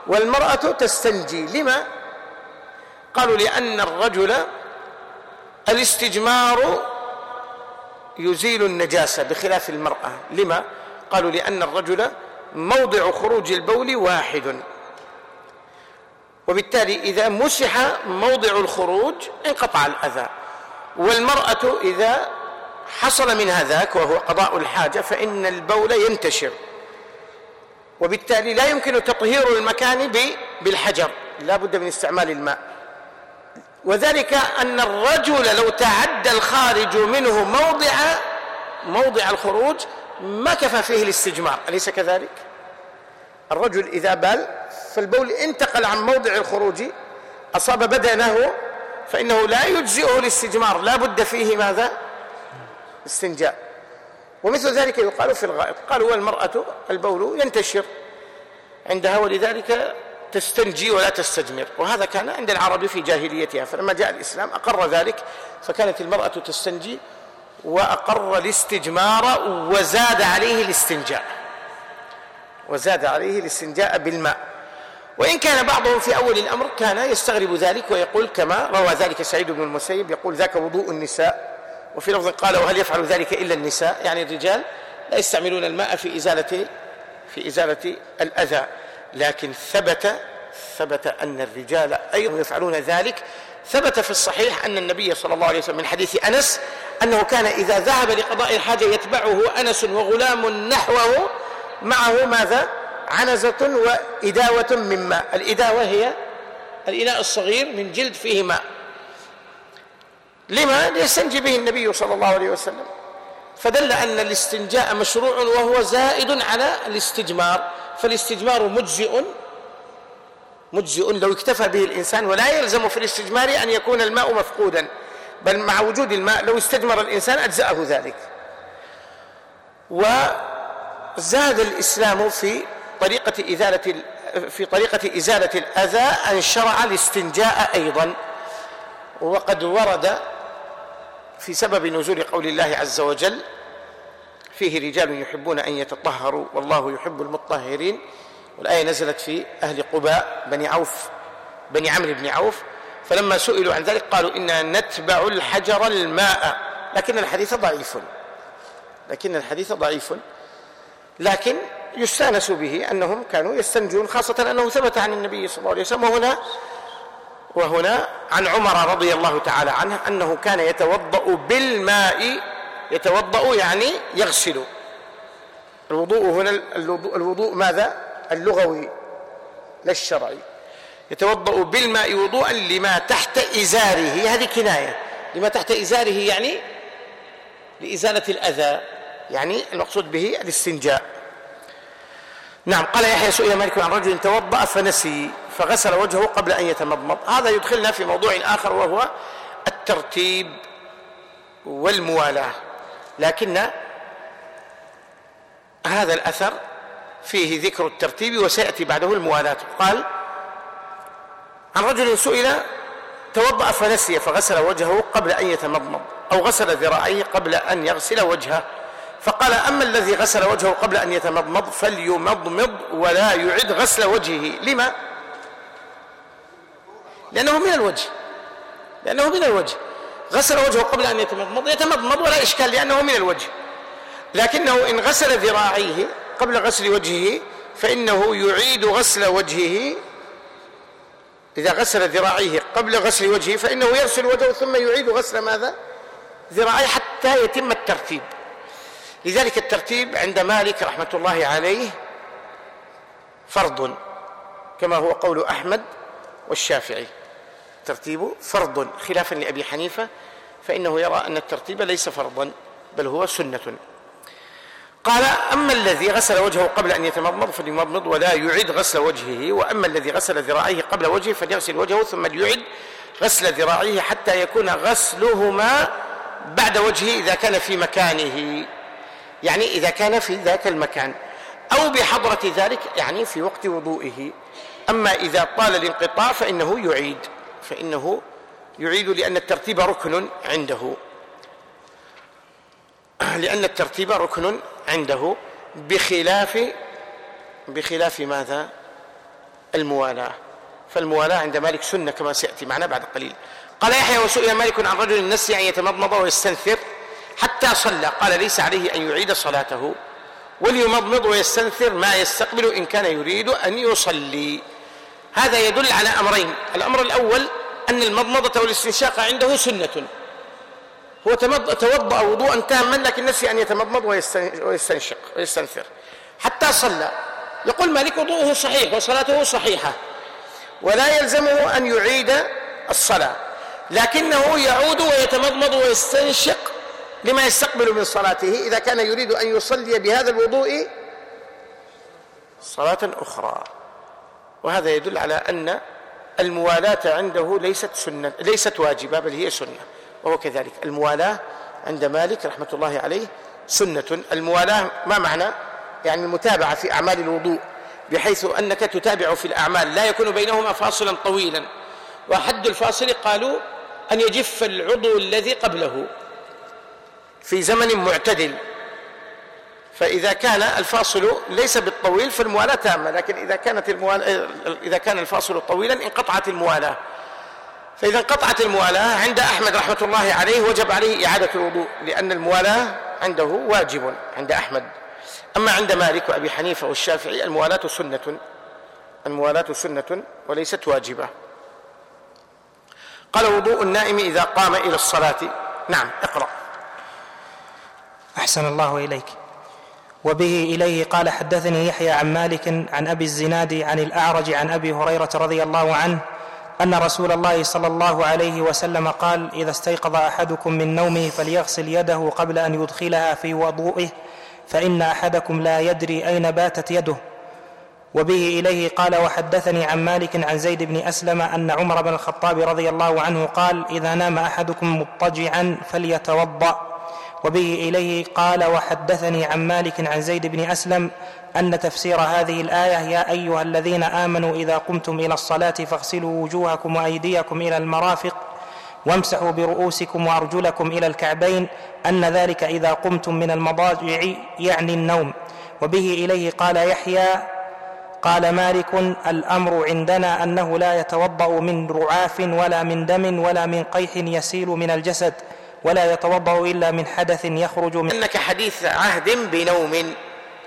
والمرأة تستنجي. لما؟ قالوا لأن الرجل الاستجمار يزيل النجاسة بخلاف المرأة. لما؟ قالوا لأن الرجل موضع خروج البول واحد، وبالتالي إذا مسح موضع الخروج انقطع الأذى، والمرأة إذا حصل من هذاك وهو قضاء الحاجة فإن البول ينتشر، وبالتالي لا يمكن تطهير المكان بالحجر، لا بد من استعمال الماء. وذلك أن الرجل لو تعدى الخارج منه موضع موضع الخروج ما كفى فيه الاستجمار، أليس كذلك؟ الرجل إذا بال فالبول انتقل عن موضع الخروج أصاب بدنه فإنه لا يجزئه الاستجمار، لا بد فيه ماذا؟ استنجاء. ومثل ذلك يقال في الغائط، قالوا والمرأة البول ينتشر عندها ولذلك تستنجي ولا تستجمر، وهذا كان عند العرب في جاهليتها، فلما جاء الإسلام أقر ذلك، فكانت المرأة تستنجي وأقر الاستجمار وزاد عليه الاستنجاء وزاد عليه الاستنجاء بالماء. وإن كان بعضهم في أول الأمر كان يستغرب ذلك ويقول كما روى ذلك سعيد بن المسيب يقول ذاك وضوء النساء، وفي لفظ قال وهل يفعل ذلك إلا النساء، يعني الرجال لا يستعملون الماء في إزالة في إزالة الأذى. لكن ثبت ثبت أن الرجال أيضا يفعلون ذلك. ثبت في الصحيح أن النبي صلى الله عليه وسلم من حديث أنس أنه كان إذا ذهب لقضاء الحاجة يتبعه أنس وغلام نحوه معه ماذا؟ عنزة وإداوة من ماء. الإداوة هي الإناء الصغير من جلد فيه ماء. لما؟ ليستنجي به النبي صلى الله عليه وسلم. فدل أن الاستنجاء مشروع وهو زائد على الاستجمار، فالاستجمار مجزئ مجزئ لو اكتفى به الإنسان، ولا يلزم في الاستجمار أن يكون الماء مفقودا، بل مع وجود الماء لو استجمر الإنسان أجزأه ذلك. وزاد الإسلام في طريقة إزالة في طريقة إزالة الأذى أن شرع الاستنجاء أيضا. وقد ورد في سبب نزول قول الله عز وجل فيه رجال يحبون أن يتطهروا والله يحب المطهرين، والآية نزلت في أهل قباء بني عوف بني عمرو بن عوف، فلما سئلوا عن ذلك قالوا إنا نتبع الحجر الماء، لكن الحديث ضعيف لكن الحديث ضعيف لكن يستانس به أنهم كانوا يستنجون، خاصة أنه ثبت عن النبي صلى الله عليه وسلم. وهنا وهنا عن عمر رضي الله تعالى عنه أنه كان يتوضأ بالماء، يتوضأ يعني يغسل. الوضوء هنا الوضوء, الوضوء ماذا؟ اللغوي لا الشرعي. يتوضأ بالماء وضوءا لما تحت إزاره، هذه كناية لما تحت إزاره يعني لإزالة الأذى، يعني المقصود به الاستنجاء. نعم. قال يحيى سئل مالك عن رجل توضأ فنسي فغسل وجهه قبل أن يتمضمض. هذا يدخلنا في موضوع آخر وهو الترتيب والموالاة، لكن هذا الأثر فيه ذكر الترتيب وسيأتي بعده الموالاة. قال عن رجل سئل توضأ فنسي فغسل وجهه قبل أن يتمضمض أو غسل ذراعيه قبل أن يغسل وجهه، فقال أما الذي غسل وجهه قبل أن يتمضمض فليمضمض ولا يعد غسل وجهه. لما؟ لأنه من الوجه لأنه من الوجه غسل وجهه قبل أن يتمضمض يتمضمض ولا إشكال لأنه من الوجه، لكنه إن غسل ذراعيه قبل غسل وجهه فإنه يعيد غسل وجهه. إذا غسل ذراعيه قبل غسل وجهه فإنه يغسل وجهه ثم يعيد غسل ماذا؟ ذراعيه حتى يتم الترتيب. لذلك الترتيب عند مالك رحمة الله عليه فرض، كما هو قول أحمد والشافعي، الترتيب فرض خلافا لأبي حنيفة فإنه يرى أن الترتيب ليس فرضا بل هو سنة. قال أما الذي غسل وجهه قبل أن يتمضمض فليمضمض ولا يعد غسل وجهه، وأما الذي غسل ذراعيه قبل وجهه فليغسل وجهه ثم ليعد غسل ذراعيه حتى يكون غسلهما بعد وجهه إذا كان في مكانه، يعني إذا كان في ذاك المكان، أو بحضرة ذلك يعني في وقت وضوئه. أما إذا طال الانقطاع فإنه يعيد فإنه يعيد لأن الترتيب ركن عنده لأن الترتيب ركن عنده بخلاف بخلاف ماذا؟ الموالاة، فالموالاة عند مالك سنة كما سيأتي معنا بعد قليل. قال يحيى: وسئل مالك عن رجل نسي أن يتمضمض ويستنثر حتى صلى، قال: ليس عليه أن يعيد صلاته، وليمضمض ويستنثر ما يستقبل إن كان يريد أن يصلي. هذا يدل على أمرين: الأمر الأول أن المضمضة والاستنشاق عنده سنة، هو توضأ وضوءا تاما لكن نسي أن يتمضمض ويستنشق ويستنثر حتى صلى. يقول مالك: وضوءه صحيح وصلاته صحيحة ولا يلزمه أن يعيد الصلاة، لكنه يعود ويتمضمض ويستنشق لما يستقبل من صلاته إذا كان يريد أن يصلي بهذا الوضوء صلاة أخرى. وهذا يدل على أن الموالاة عنده ليست سنة، ليست واجبة، بل هي سنة، وهو كذلك. الموالاة عند مالك رحمة الله عليه سنة. الموالاة ما معنى؟ يعني المتابعة في أعمال الوضوء، بحيث أنك تتابع في الأعمال لا يكون بينهما فاصلا طويلا، وحد الفاصل قالوا أن يجف العضو الذي قبله في زمن معتدل، فإذا كان الفاصل ليس بالطويل فالموالاة تامة، لكن إذا كانت الموالاة إذا كان الفاصل طويلا انقطعت الموالاة. فإذا انقطعت الموالاة عند أحمد رحمة الله عليه وجب عليه إعادة الوضوء، لأن الموالاة عنده واجب عند أحمد. أما عند مالك وأبي حنيفة والشافعي الموالاة سنة، الموالاة سنة وليست واجبة. قال: وضوء النائم إذا قام إلى الصلاة. نعم، اقرأ. أحسن الله إليك. وبه إليه قال: حدثني يحيى عن مالك عن أبي الزناد عن الأعرج عن أبي هريرة رضي الله عنه أن رسول الله صلى الله عليه وسلم قال: إذا استيقظ أحدكم من نومه فليغسل يده قبل أن يدخلها في وضوئه، فإن أحدكم لا يدري أين باتت يده. وبه إليه قال: وحدثني عن مالك عن زيد بن أسلم أن عمر بن الخطاب رضي الله عنه قال: إذا نام أحدكم مضطجعا فليتوضأ. وبه إليه قال: وحدثني عن مالك عن زيد بن أسلم أن تفسير هذه الآية: يا أيها الذين آمنوا إذا قمتم إلى الصلاة فاغسلوا وجوهكم وأيديكم إلى المرافق وامسحوا برؤوسكم وأرجلكم إلى الكعبين، أن ذلك إذا قمتم من المضاجع يعني النوم. وبه إليه قال يحيى: قال مالك: الأمر عندنا أنه لا يتوضأ من رعاف ولا من دم ولا من قيح يسيل من الجسد، ولا يتوضأ إلا من حدث يخرج من أنك حديث عهد بنوم،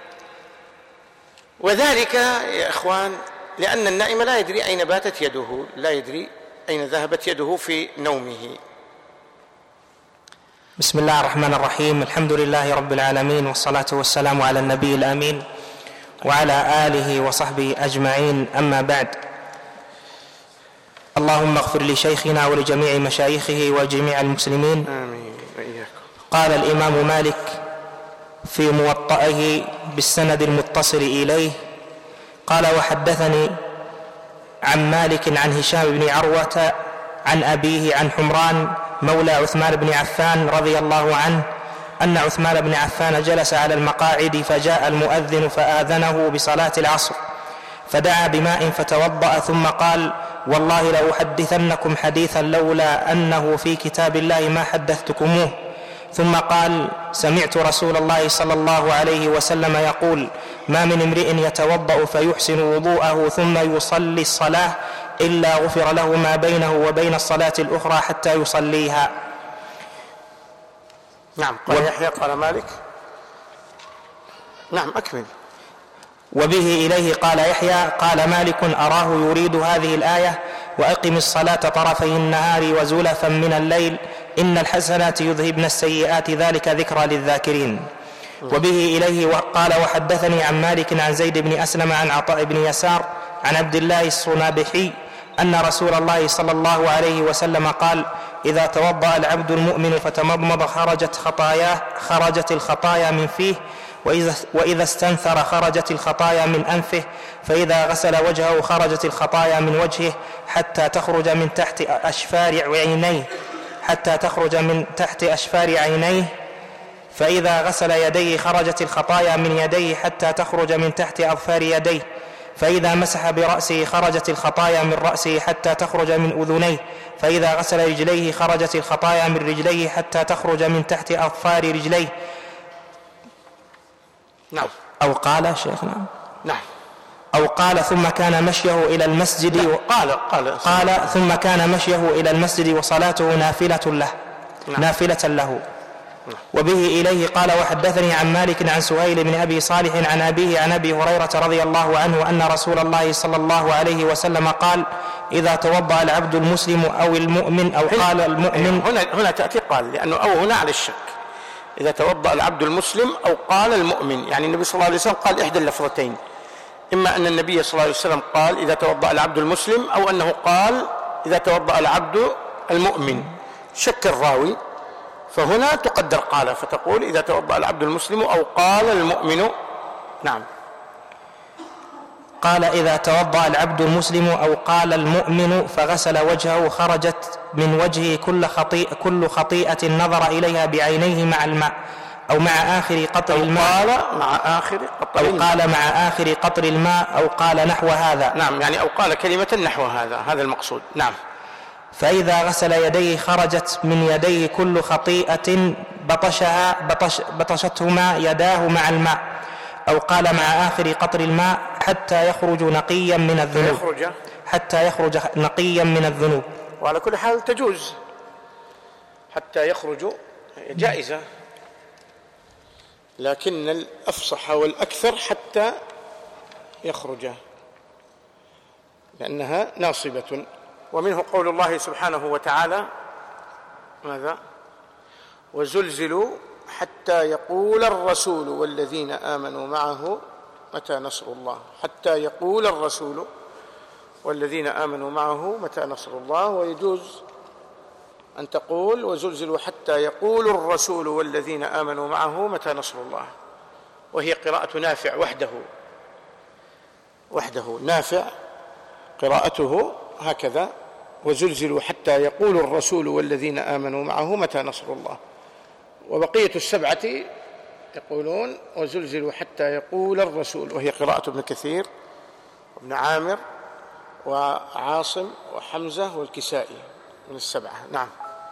وذلك يا إخوان لأن النائم لا يدري أين باتت يده، لا يدري أين ذهبت يده في نومه. بسم الله الرحمن الرحيم. الحمد لله رب العالمين، والصلاة والسلام على النبي الأمين وعلى آله وصحبه أجمعين، أما بعد. اللهم اغفر لشيخنا ولجميع مشايخه وجميع المسلمين. آمين وإياكم. قال الإمام مالك في موطئه بالسند المتصل إليه قال: وحدثني عن مالك عن هشام بن عروة عن أبيه عن حمران مولى عثمان بن عفان رضي الله عنه أن عثمان بن عفان جلس على المقاعد فجاء المؤذن فآذنه بصلاة العصر، فدعا بماء فتوضأ ثم قال: والله لأحدثنكم حديثا لولا أنه في كتاب الله ما حدثتكموه. ثم قال: سمعت رسول الله صلى الله عليه وسلم يقول: ما من امرئ يتوضأ فيحسن وضوءه ثم يصلي الصلاة إلا غفر له ما بينه وبين الصلاة الأخرى حتى يصليها. نعم. قال يحيى قال مالك. نعم، أكمل. وبه إليه قال يحيى: قال مالك: أراه يريد هذه الآية: وأقم الصلاة طرفي النهار وزلفا من الليل إن الحسنات يذهبن السيئات ذلك ذكرى للذاكرين. وبه إليه قال: وحدثني عن مالك عن زيد بن أسلم عن عطاء بن يسار عن عبد الله الصنابحي أن رسول الله صلى الله عليه وسلم قال: إذا توضأ العبد المؤمن فتمضمض خرجت خطاياه خرجت الخطايا من فيه، وإذا استنثر خرجت الخطايا من أنفه، فإذا غسل وجهه خرجت الخطايا من وجهه حتى تخرج من تحت أشفار عينيه حتى تخرج من تحت أشفار عينيه فإذا غسل يديه خرجت الخطايا من يديه حتى تخرج من تحت أظفار يديه، فإذا مسح برأسه خرجت الخطايا من رأسه حتى تخرج من أذنيه، فإذا غسل رجليه خرجت الخطايا من رجليه حتى تخرج من تحت أظفار رجليه. نعم. أو قال شيخنا نعم. أو قال ثم كان مشيه إلى المسجد قال قال قال ثم كان مشيه إلى المسجد وصلاته نافلة له نعم. نافلة له. وبه إليه قال وحدثني عن مالك عن سهيل بن أبي صالح عن أبيه عن أبي هريرة رضي الله عنه أن رسول الله صلى الله عليه وسلم قال إذا توضأ العبد المسلم أو المؤمن أو قال المؤمن. هنا هنا تأتي قال، لأنه أو هنا على الشك، إذا توضأ العبد المسلم أو قال المؤمن، يعني النبي صلى الله عليه وسلم قال إحدى اللفظتين، إما أن النبي صلى الله عليه وسلم قال إذا توضأ العبد المسلم، أو أنه قال إذا توضأ العبد المؤمن، شك الراوي، فهنا تقدر قال، فتقول إذا توضأ العبد المسلم أو قال المؤمن. نعم. قال إذا توضأ العبد المسلم أو قال المؤمن فغسل وجهه خرجت من وجهه كل خطيئة, كل خطيئة نظر إليها بعينيه مع الماء أو مع آخر قطر الماء قال مع آخر قطر أو قال مع آخر قطر الماء أو قال نحو هذا. نعم، يعني أو قال كلمة نحو هذا، هذا المقصود. نعم. فإذا غسل يديه خرجت من يديه كل خطيئة بطشها بطش بطشتهما يداه مع الماء أو قال مع آخر قطر الماء حتى يخرج نقيا من الذنوب يخرج حتى يخرج نقيا من الذنوب. وعلى كل حال تجوز حتى يخرج، جائزة، لكن الأفصح والأكثر حتى يخرج، لأنها ناصبة. ومنه قول الله سبحانه وتعالى ماذا؟ وزلزلوا حتى يقول الرسول والذين آمنوا معه متى نصر الله، حتى يقول الرسول والذين آمنوا معه متى نصر الله. ويجوز أن تقول وزلزلوا حتى يقول الرسول والذين آمنوا معه متى نصر الله، وهي قراءة نافع وحده وحده نافع قراءته هكذا، وزلزلوا حتى يقول الرسول والذين آمنوا معه متى نصر الله. وبقية السبعة يقولون وزلزلوا حتى يقول الرسول، وهي قراءة ابن كثير وابن عامر وعاصم وحمزة والكسائي من السبعة. نعم.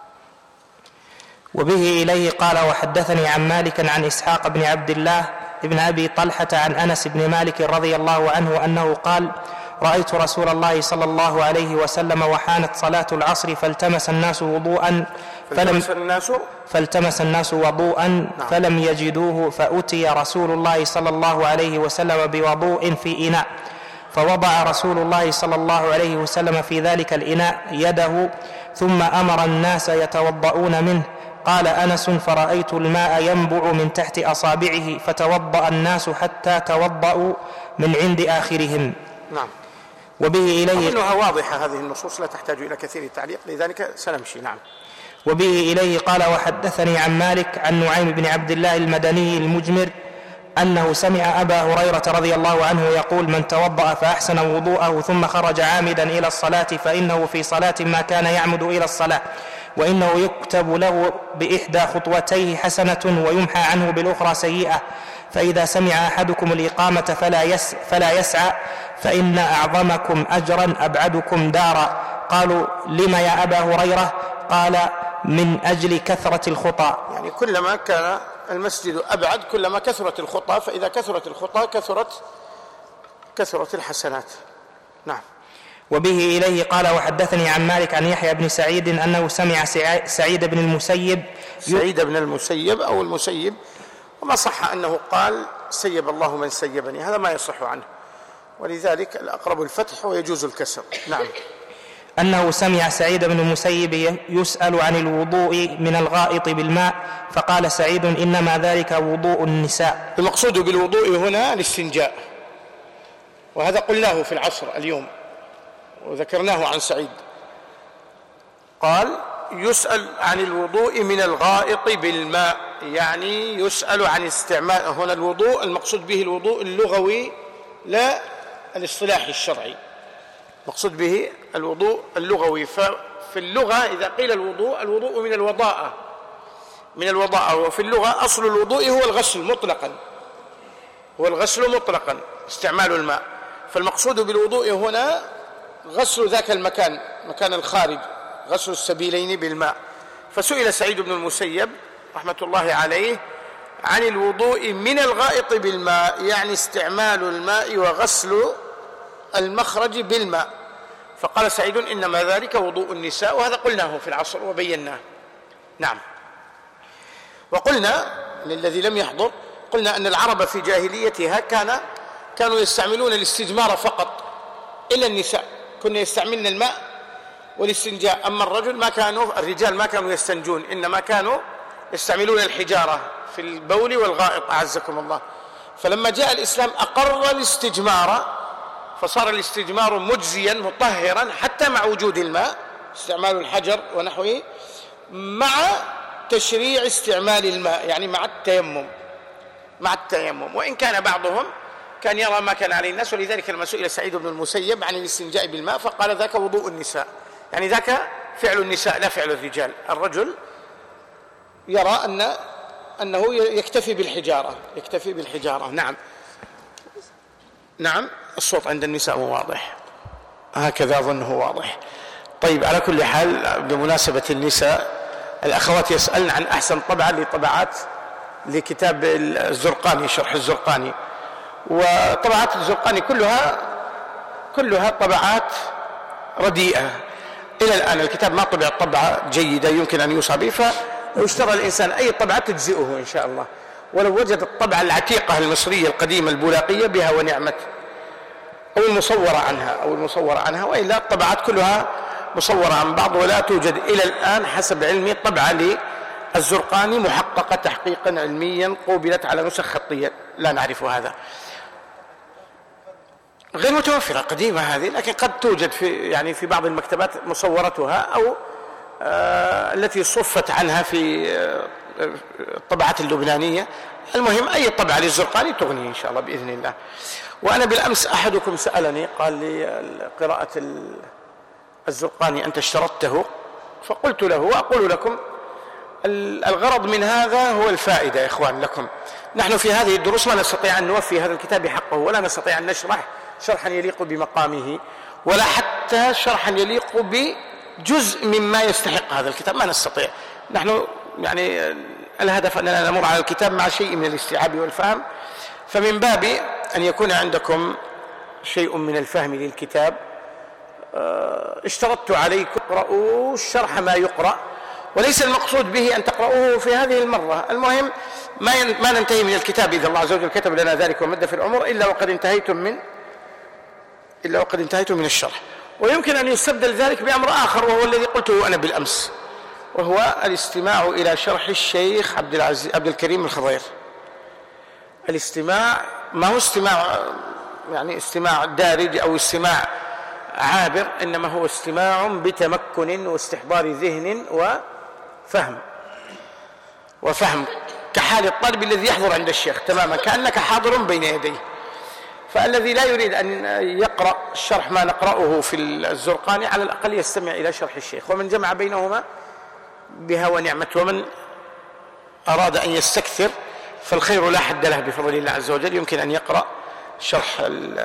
وبه إليه قال وحدثني عن مالك عن إسحاق بن عبد الله ابن أبي طلحة عن أنس بن مالك رضي الله عنه أنه قال رأيت رسول الله صلى الله عليه وسلم وحانت صلاة العصر فالتمس الناس وضوءا فلم فالتمس الناس, فالتمس الناس وضوءا نعم. فلم يجدوه فأتي رسول الله صلى الله عليه وسلم بوضوء في إناء فوضع رسول الله صلى الله عليه وسلم في ذلك الإناء يده ثم أمر الناس يتوضؤون منه. قال أنس فرأيت الماء ينبع من تحت أصابعه فتوضأ الناس حتى توضأوا من عند آخرهم. نعم. وبه إليه أظنها واضحة هذه النصوص لا تحتاج إلى كثير تعليق، لذلك سنمشي. نعم. وبه إليه قال وحدثني عن مالك عن نعيم بن عبد الله المدني المجمر أنه سمع أبا هريرة رضي الله عنه يقول من توضأ فأحسن وضوءه ثم خرج عامدا إلى الصلاة فإنه في صلاة ما كان يعمد إلى الصلاة وإنه يكتب له بإحدى خطوتيه حسنة ويمحى عنه بالأخرى سيئة. فإذا سمع أحدكم الإقامة فلا, يس فلا يسعى فإن أعظمكم أجرا أبعدكم دارا. قالوا لما يا أبا هريرة؟ قال من أجل كثرة الخطى، يعني كلما كان المسجد أبعد كلما كثرت الخطى، فإذا كثرت الخطى كثرت كثرت الحسنات. نعم. وبه إليه قال وحدثني عن مالك عن يحيى بن سعيد أنه سمع سعيد بن المسيب سعيد بن المسيب أو المسيب، وما صح أنه قال سيب الله من سيبني، هذا ما يصح عنه، ولذلك الأقرب الفتح ويجوز الكسر. نعم. أنه سمع سعيد بن المسيب يسأل عن الوضوء من الغائط بالماء فقال سعيد إنما ذلك وضوء النساء. المقصود بالوضوء هنا الاستنجاء، وهذا قلناه في العصر اليوم وذكرناه عن سعيد. قال يسأل عن الوضوء من الغائط بالماء، يعني يسأل عن استعمال هنا الوضوء المقصود به الوضوء اللغوي لا الاصطلاحي الشرعي، مقصود به الوضوء اللغوي. ففي اللغة إذا قيل الوضوء الوضوء من الوضاءة من الوضاءة وفي اللغة أصل الوضوء هو الغسل مطلقا هو الغسل مطلقا استعمال الماء. فالمقصود بالوضوء هنا غسل ذاك المكان مكان الخارج، غسل السبيلين بالماء. فسئل سعيد بن المسيب رحمة الله عليه عن الوضوء من الغائط بالماء، يعني استعمال الماء وغسل المخرج بالماء، فقال سعيد إنما ذلك وضوء النساء، وهذا قلناه في العصر وبيناه. نعم. وقلنا للذي لم يحضر، قلنا أن العرب في جاهليتها كان كانوا يستعملون الاستجمار فقط إلا النساء، كنا يستعملن الماء والاستنجاء، أما الرجل ما كانوا الرجال ما كانوا يستنجون، إنما كانوا يستعملون الحجارة في البول والغائط أعزكم الله. فلما جاء الإسلام أقر الاستجمار، فصار الاستجمار مجزيا مطهرا حتى مع وجود الماء، استعمال الحجر ونحوه، مع تشريع استعمال الماء، يعني مع التيمم مع التيمم وإن كان بعضهم كان يرى ما كان عليه الناس. ولذلك لما سئل سعيد بن المسيب عن الاستنجاء بالماء فقال ذاك وضوء النساء، يعني ذاك فعل النساء لا فعل الرجال. الرجل يرى أن أنه يكتفي بالحجارة يكتفي بالحجارة نعم نعم الصوت عند النساء واضح، هكذا أظنه واضح. طيب، على كل حال بمناسبة النساء، الأخوات يسألن عن أحسن طبعة لطبعات لكتاب الزرقاني، شرح الزرقاني. وطبعات الزرقاني كلها كلها طبعات رديئة إلى الآن، الكتاب ما طبع طبعة جيدة يمكن أن يوصى به، فيشترى الإنسان أي طبعة تجزئه إن شاء الله، ولو وجد الطبعة العتيقة المصرية القديمة البولاقية بها ونعمت، أو المصورة عنها أو المصورة عنها وإلا الطبعات كلها مصورة عن بعض، ولا توجد إلى الآن حسب علمي طبعة للزرقاني محققة تحقيقا علميا قوبلت على نسخ خطية، لا نعرف هذا، غير متوفرة، قديمة هذه، لكن قد توجد في يعني في بعض المكتبات مصورتها أو آه التي صفت عنها في آه الطبعات اللبنانية. المهم أي طبعة للزرقاني تغني إن شاء الله بإذن الله. وأنا بالأمس أحدكم سألني قال لي قراءة الزرقاني أنت اشترطته، فقلت له وأقول لكم الغرض من هذا هو الفائدة يا إخوان لكم. نحن في هذه الدروس ما نستطيع أن نوفي هذا الكتاب حقه، ولا نستطيع أن نشرح شرحا يليق بمقامه، ولا حتى شرحا يليق بجزء مما يستحق هذا الكتاب، ما نستطيع. نحن يعني الهدف أننا نمر على الكتاب مع شيء من الاستيعاب والفهم، فمن باب أن يكون عندكم شيء من الفهم للكتاب اشترطت عليكم اقرأوا الشرح ما يقرأ، وليس المقصود به أن تقرأوه في هذه المرة. المهم ما ما ننتهي من الكتاب إذا الله عز وجل كتب لنا ذلك ومد في العمر إلا وقد انتهيتم من إلا وقد انتهيتم من الشرح. ويمكن أن يستبدل ذلك بأمر آخر، وهو الذي قلته أنا بالأمس، وهو الاستماع إلى شرح الشيخ عبد العزيز عبد الكريم الخضير. الاستماع ما هو استماع يعني استماع دارج أو استماع عابر، إنما هو استماع بتمكن واستحضار ذهن وفهم وفهم كحال الطالب الذي يحضر عند الشيخ تماما، كأنك حاضر بين يديه. فالذي لا يريد أن يقرأ الشرح ما نقرأه في الزرقاني على الأقل يستمع إلى شرح الشيخ، ومن جمع بينهما بها ونعمة. ومن أراد أن يستكثر فالخير لا حد له بفضل الله عز وجل، يمكن أن يقرأ شرح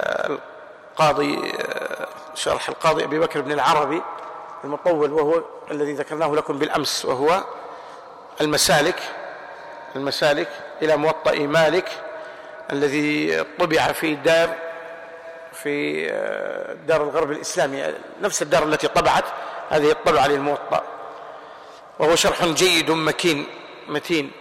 القاضي شرح القاضي أبي بكر بن العربي المطول، وهو الذي ذكرناه لكم بالأمس، وهو المسالك المسالك إلى موطأ مالك الذي طبع في دار في دار الغرب الإسلامي، نفس الدار التي طبعت هذه الطبعة للموطأ، وهو شرح جيد مكين متين.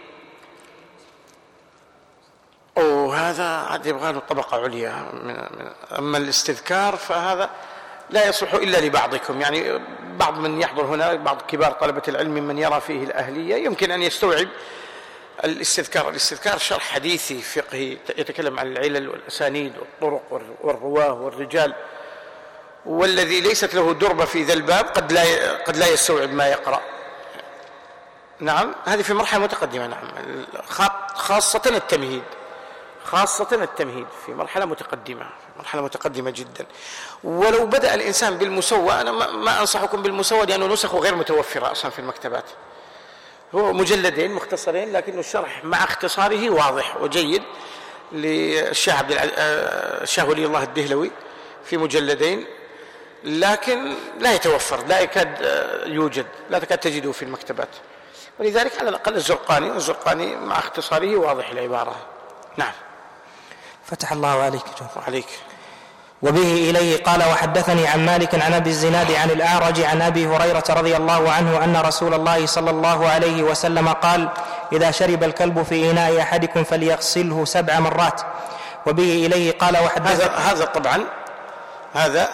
وهذا عاد يبغى له طبقة عليا من أما الاستذكار فهذا لا يصلح إلا لبعضكم، يعني بعض من يحضر هنا بعض كبار طلبة العلم من يرى فيه الأهلية يمكن أن يستوعب الاستذكار. الاستذكار شرح حديثي فقهي يتكلم عن العلل والأسانيد والطرق والرواه والرجال، والذي ليست له دربة في ذا الباب قد لا قد لا يستوعب ما يقرأ. نعم، هذه في مرحلة متقدمة. نعم، خاصة التمهيد خاصة التمهيد في مرحلة متقدمة مرحلة متقدمة جدا. ولو بدأ الإنسان بالمسوى، أنا ما أنصحكم بالمسوى لأنه نسخه غير متوفرة أصلا في المكتبات، هو مجلدين مختصرين، لكن الشرح مع اختصاره واضح وجيد للشيخ عبد الشيخ ولي الله الدهلوي في مجلدين، لكن لا يتوفر، لا يكاد يوجد، لا تكاد تجده في المكتبات. ولذلك على الأقل الزرقاني والزرقاني مع اختصاره واضح العبارة. نعم، فتح الله عليك. عليك. وبه إليه قال وحدثني عن مالك عن أبي الزناد عن الأعرج عن أبي هريرة رضي الله عنه أن رسول الله صلى الله عليه وسلم قال إذا شرب الكلب في إناء أحدكم فليغسله سبع مرات. وبه إليه قال وحدثني هذا, هذا طبعا هذا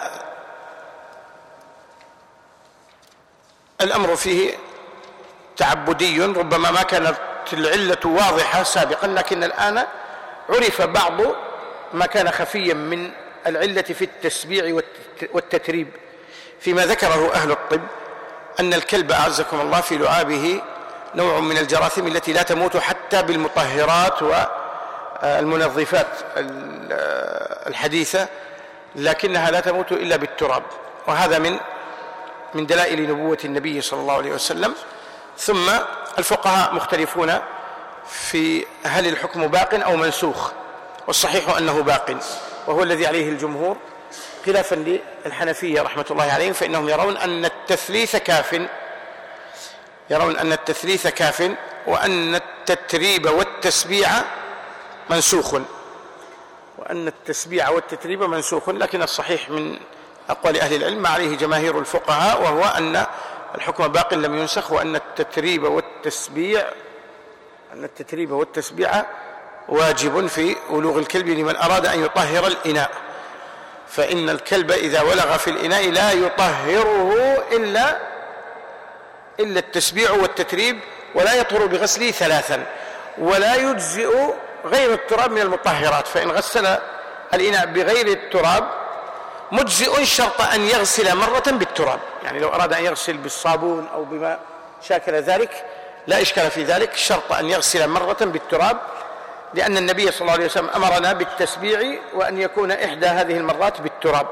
الأمر فيه تعبدي، ربما ما كانت العلة واضحة سابقا، لكن الآن عرف بعض ما كان خفيا من العلة في التسبيع والتتريب فيما ذكره أهل الطب، أن الكلب أعزكم الله في لعابه نوع من الجراثيم التي لا تموت حتى بالمطهرات والمنظفات الحديثة، لكنها لا تموت إلا بالتراب، وهذا من من دلائل نبوة النبي صلى الله عليه وسلم. ثم الفقهاء مختلفون في هل الحكم باق أو منسوخ، والصحيح أنه باق، وهو الذي عليه الجمهور خلافا للحنفية رحمة الله عليهم، فإنهم يرون أن التثليث كاف يرون أن التثليث كاف وأن التتريب والتسبيع منسوخ وأن التسبيع والتتريب منسوخ لكن الصحيح من أقوال أهل العلم ما عليه جماهير الفقهاء، وهو أن الحكم باق لم ينسخ، وأن التتريب والتسبيع أن التتريب والتسبيع واجب في ولوغ الكلب لمن أراد أن يطهر الإناء، فإن الكلب إذا ولغ في الإناء لا يطهره إلا إلا التسبيع والتتريب، ولا يطهر بغسله ثلاثا، ولا يجزئ غير التراب من المطهرات، فإن غسل الإناء بغير التراب مجزئ شرط أن يغسل مرة بالتراب، يعني لو أراد أن يغسل بالصابون أو بما شاكل ذلك لا إشكال في ذلك، شرط أن يغسل مرة بالتراب، لأن النبي صلى الله عليه وسلم أمرنا بالتسبيع وأن يكون إحدى هذه المرات بالتراب.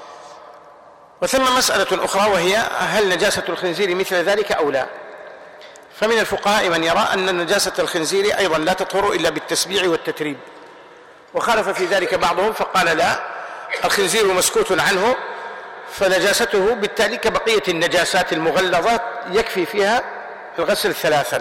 وثم مسألة أخرى وهي هل نجاسة الخنزير مثل ذلك أو لا؟ فمن الفقهاء من يرى أن نجاسة الخنزير أيضا لا تطهر إلا بالتسبيع والتتريب، وخالف في ذلك بعضهم فقال لا، الخنزير مسكوت عنه فنجاسته بالتالي كبقية النجاسات المغلظة يكفي فيها الغسل ثلاثا.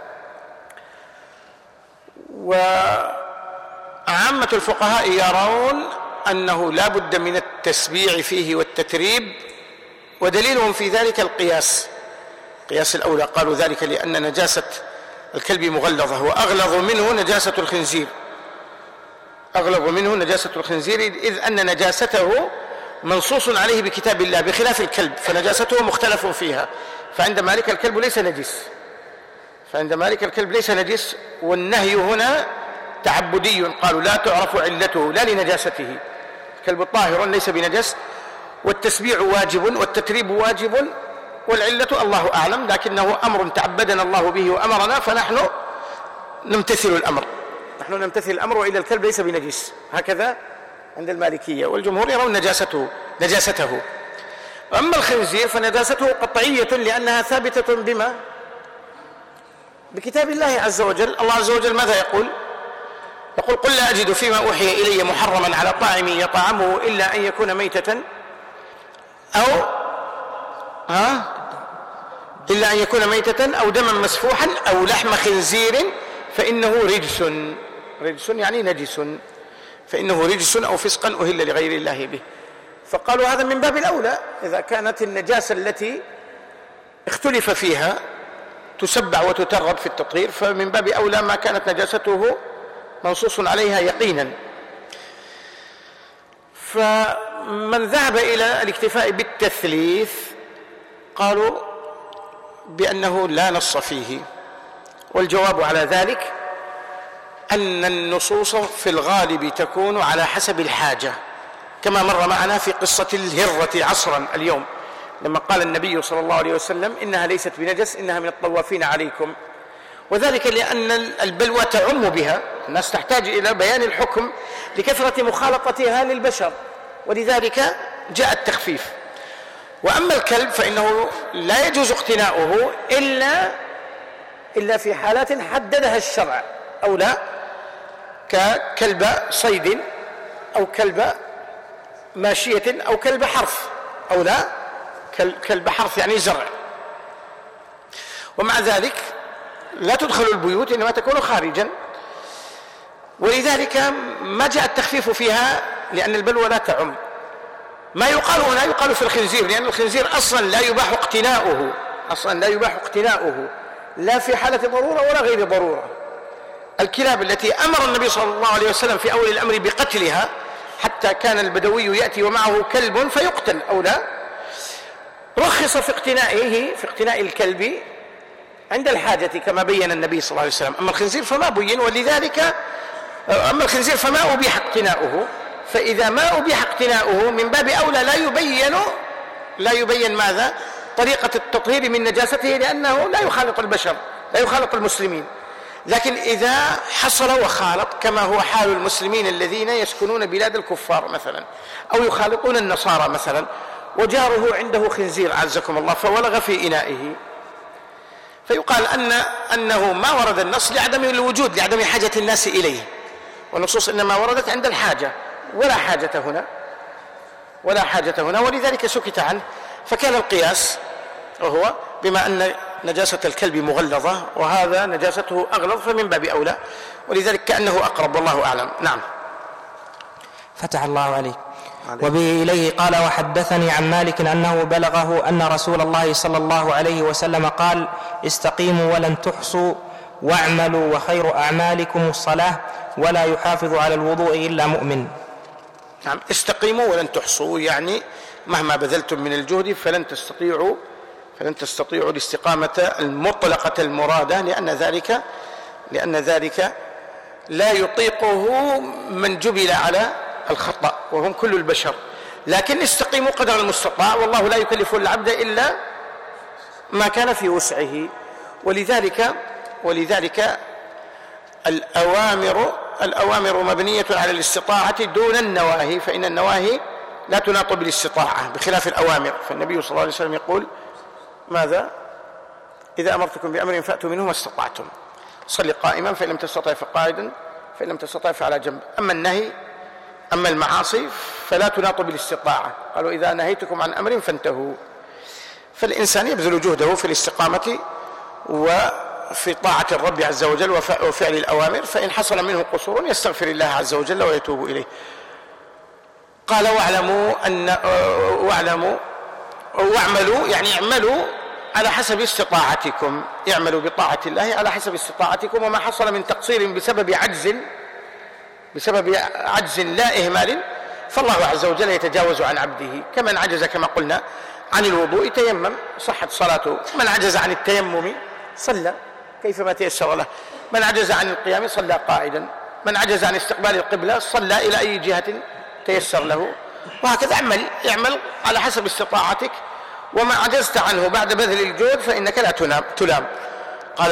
وعامة الفقهاء يرون أنه لا بد من التسبيع فيه والتتريب، ودليلهم في ذلك القياس قياس الأولى، قالوا ذلك لأن نجاسة الكلب مغلظة وأغلظ منه نجاسة الخنزير أغلظ منه نجاسة الخنزير إذ أن نجاسته منصوص عليه بكتاب الله، بخلاف الكلب فنجاسته مختلف فيها، فعند مالك الكلب ليس نجس فعند مالك الكلب ليس نجس والنهي هنا تعبدي، قالوا لا تعرف علته لا لنجاسته، الكلب طاهر ليس بنجس، والتسبيع واجب والتتريب واجب، والعلة الله أعلم، لكنه أمر تعبدنا الله به وأمرنا، فنحن نمتثل الأمر نحن نمتثل الأمر وإلا الكلب ليس بنجس، هكذا عند المالكية، والجمهور يرون نجاسته نجاسته أما الخنزير فنجاسته قطعية لأنها ثابتة بما؟ بكتاب الله عز وجل. الله عز وجل ماذا يقول؟ يقول قل لا أجد فيما أوحي إلي محرما على طاعم يطعمه إلا أن يكون ميتة أو ها إلا أن يكون ميتة أو دما مسفوحا أو لحم خنزير فإنه رجس رجس يعني نجس فإنه رجس أو فسقا أهل لغير الله به. فقالوا هذا من باب الأولى، إذا كانت النجاسة التي اختلف فيها تسبع وتترب في التطهير فمن باب أولى ما كانت نجاسته منصوص عليها يقينا. فمن ذهب إلى الاكتفاء بالتثليث قالوا بأنه لا نص فيه، والجواب على ذلك أن النصوص في الغالب تكون على حسب الحاجة، كما مر معنا في قصة الهرة عصرا اليوم لما قال النبي صلى الله عليه وسلم إنها ليست بنجس إنها من الطوافين عليكم، وذلك لأن البلوى تعم بها، الناس تحتاج إلى بيان الحكم لكثرة مخالطتها للبشر، ولذلك جاء التخفيف. وأما الكلب فإنه لا يجوز اقتناؤه إلا إلا في حالات حددها الشرع أو لا، ككلب صيد أو كلب ماشية أو كلب حرث أو لا، كلب حرث يعني زرع. ومع ذلك لا تدخل البيوت إنما تكون خارجا، ولذلك ما جاء التخفيف فيها لأن البلوى لا تعم. ما يقال هنا يقال في الخنزير، لأن الخنزير أصلا لا يباح اقتناؤه، أصلا لا يباح اقتناؤه لا في حالة ضرورة ولا غير ضرورة. الكلاب التي أمر النبي صلى الله عليه وسلم في أول الأمر بقتلها، حتى كان البدوي يأتي ومعه كلب فيقتل أو لا، رخص في اقتنائه في اقتناء الكلب عند الحاجة كما بين النبي صلى الله عليه وسلم. أما الخنزير فما بين، ولذلك أما الخنزير فما أبيح اقتناؤه، فإذا ما أبيح اقتناؤه من باب أولى لا يبين لا يبين ماذا؟ طريقة التطهير من نجاسته، لأنه لا يخالط البشر، لا يخالط المسلمين. لكن إذا حصل وخالط، كما هو حال المسلمين الذين يسكنون بلاد الكفار مثلا، أو يخالطون النصارى مثلا، وجاره عنده خنزير عزكم الله فولغ في إنائه، فيقال أن أنه ما ورد النص لعدم الوجود، لعدم حاجة الناس إليه، والنصوص إنما وردت عند الحاجة، ولا حاجة هنا ولا حاجة هنا ولذلك سكت عنه. فكان القياس وهو بما أن نجاسة الكلب مغلظة وهذا نجاسته أغلظ فمن باب أولى، ولذلك كأنه أقرب والله أعلم. نعم. فتح الله عليك. وبه إليه قال وحدثني عن مالك أنه بلغه أن رسول الله صلى الله عليه وسلم قال استقيموا ولن تحصوا واعملوا وخير أعمالكم الصلاة ولا يحافظ على الوضوء إلا مؤمن. نعم، استقيموا ولن تحصوا، يعني مهما بذلتم من الجهد فلن تستطيعوا فلن تستطيعوا الاستقامة المطلقة المرادة، لأن ذلك لأن ذلك لا يطيقه من جبل على الخطأ وهم كل البشر، لكن استقيموا قدر المستطاع، والله لا يكلف العبد إلا ما كان في وسعه. ولذلك ولذلك الأوامر الأوامر مبنية على الاستطاعة دون النواهي، فإن النواهي لا تناط بالاستطاعة بخلاف الأوامر. فالنبي صلى الله عليه وسلم يقول ماذا؟ إذا أمرتكم بأمر فأتوا منه ما استطعتم، صل قائما فإن لم تستطع فقاعدا فإن لم تستطع فعلى جنب. أما النهي أما المعاصي فلا تناط بالاستطاعة، قالوا إذا نهيتكم عن أمر فانتهوا. فالإنسان يبذل جهده في الاستقامة وفي طاعة الرب عز وجل وفعل الأوامر، فإن حصل منه قصور يستغفر الله عز وجل ويتوب إليه. قال واعلموا أن واعلموا واعملوا، يعني اعملوا على حسب استطاعتكم، اعملوا بطاعة الله على حسب استطاعتكم، وما حصل من تقصير بسبب عجز بسبب عجز لا إهمال فالله عز وجل يتجاوز عن عبده. كمن عجز كما قلنا عن الوضوء تيمم صحت صلاته، من عجز عن التيمم صلى كيفما تيسر له، من عجز عن القيام صلى قاعدا، من عجز عن استقبال القبلة صلى إلى أي جهة تيسر له، وهكذا اعمل اعمل على حسب استطاعتك، وما عجزت عنه بعد بذل الجهد فإنك لا تنام تلام. قال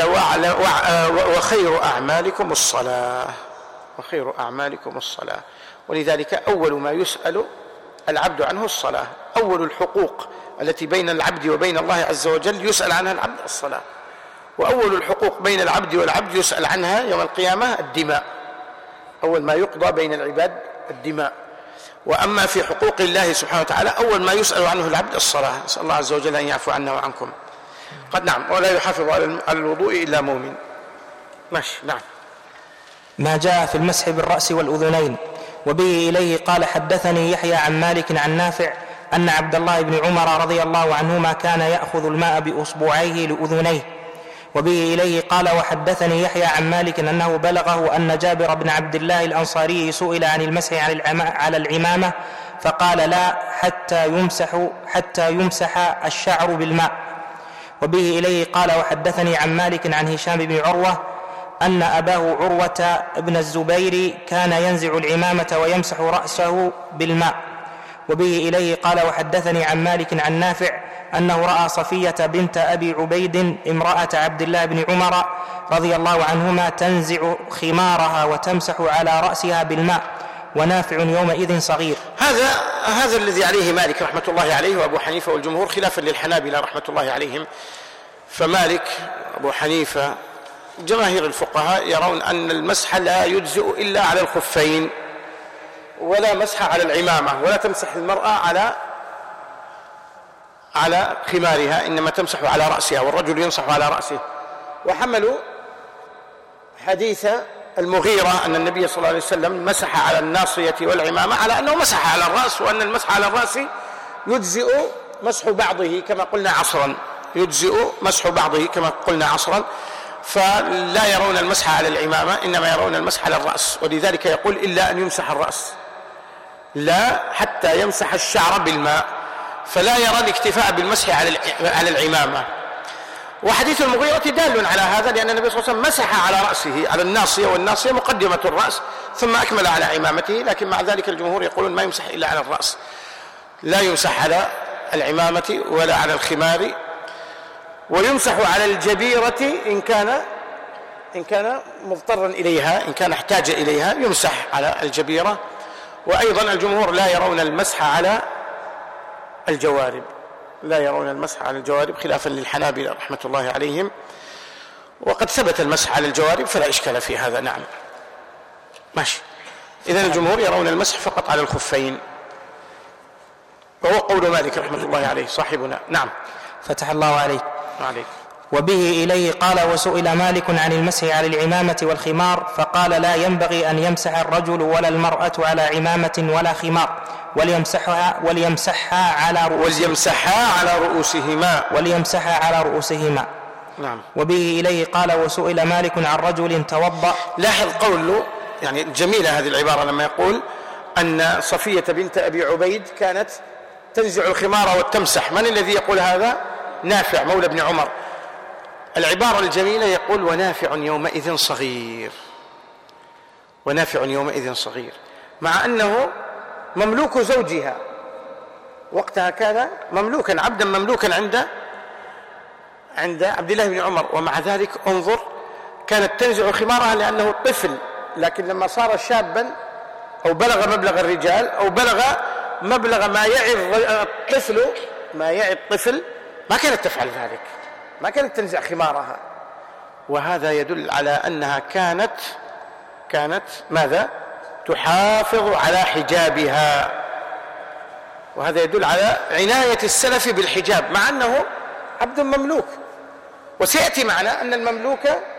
وخير أعمالكم الصلاة وخير أعمالكم الصلاة. ولذلك أول ما يسأل العبد عنه الصلاة، أول الحقوق التي بين العبد وبين الله عز وجل يسأل عنها العبد الصلاة، وأول الحقوق بين العبد والعبد يسأل عنها يوم القيامة الدماء، أول ما يقضى بين العباد الدماء. وأما في حقوق الله سبحانه وتعالى أول ما يسأل عنه العبد الصلاة، نسأل الله عز وجل أن يعفو عنا وعنكم. قد نعم، ولا يحافظ على الوضوء إلا مؤمن. ماشي. نعم. ما جاء في المسح بالرأس والأذنين. وبه إليه قال حدثني يحيى عن مالك عن نافع أن عبد الله بن عمر رضي الله عنهما كان يأخذ الماء بأصبعيه لأذنيه. وبه إليه قال وحدثني يحيى عن مالك أنه بلغه أن جابر بن عبد الله الأنصاري سئل عن المسح على العمامة فقال لا حتى يمسح, حتى يمسح الشعر بالماء. وبه إليه قال وحدثني عن مالك عن هشام بن عروة أن أباه عروة بن الزبير كان ينزع العمامة ويمسح رأسه بالماء. وبه إليه قال وحدثني عن مالك عن نافع أنه رأى صفية بنت أبي عبيد امرأة عبد الله بن عمر رضي الله عنهما تنزع خمارها وتمسح على رأسها بالماء ونافع يومئذ صغير. هذا هذا الذي عليه مالك رحمة الله عليه وأبو حنيفة والجمهور، خلافا للحنابلة رحمة الله عليهم. فمالك أبو حنيفة جماهير الفقهاء يرون أن المسح لا يجزئ إلا على الخفين، ولا مسح على العمامة، ولا تمسح المرأة على على خمارها، إنما تمسح على رأسها، والرجل يمسح على رأسه. وحملوا حديث المغيرة أن النبي صلى الله عليه وسلم مسح على الناصية والعمامة على أنه مسح على الرأس، وأن المسح على الرأس يجزئ مسح بعضه كما قلنا عصرا، يجزئ مسح بعضه كما قلنا عصرا، فلا يرون المسح على العمامة، إنما يرون المسح على الرأس، ولذلك يقول إلا أن يمسح الرأس، لا حتى يمسح الشعر بالماء، فلا يرى الاكتفاء بالمسح على العمامة. وحديث المغيرة دال على هذا، لأن النبي صلى الله عليه وسلم مسح على رأسه على الناصية، والناصية مقدمة الرأس، ثم أكمل على عمامته، لكن مع ذلك الجمهور يقولون ما يمسح إلا على الرأس، لا يمسح على العمامة ولا على الخمار. ويمسح على الجبيرة إن كان إن كان مضطرا إليها، إن كان احتاج إليها يمسح على الجبيرة. وأيضا الجمهور لا يرون المسح على الجوارب، لا يرون المسح على الجوارب خلافا للحنابلة رحمة الله عليهم، وقد ثبت المسح على الجوارب فلا إشكال في هذا. نعم ماشي. إذن الجمهور يرون المسح فقط على الخفين، وهو قول مالك رحمة الله عليه صاحبنا. نعم. فتح الله عليك. عليك. وبه إليه قال: وسئل مالك عن المسح على العمامة والخمار فقال: لا ينبغي أن يمسح الرجل ولا المرأة على عمامة ولا خمار، وليمسحها وليمسحها على رؤوسهما وليمسحها على رؤوسهما وليمسحها على رؤوسهما. نعم. وبه إليه قال: وسئل مالك عن رجل توضأ. لاحظ قوله، يعني جميلة هذه العبارة لما يقول أن صفية بنت أبي عبيد كانت تنزع الخمار وتمسح. من الذي يقول هذا؟ نافع مولى ابن عمر. العبارة الجميلة يقول: ونافع يومئذ صغير، ونافع يومئذ صغير، مع أنه مملوك زوجها، وقتها كان مملوكا، عبدا مملوكا عند عند عبد الله بن عمر، ومع ذلك انظر كانت تنزع خمارها لأنه طفل، لكن لما صار شابا أو بلغ مبلغ الرجال أو بلغ مبلغ ما يعي الطفل ما يعي الطفل ما كانت تفعل ذلك، ما كانت تنزع خمارها. وهذا يدل على أنها كانت كانت ماذا؟ تحافظ على حجابها، وهذا يدل على عناية السلف بالحجاب مع أنه عبد مملوك. وسيأتي معنا أن المملوك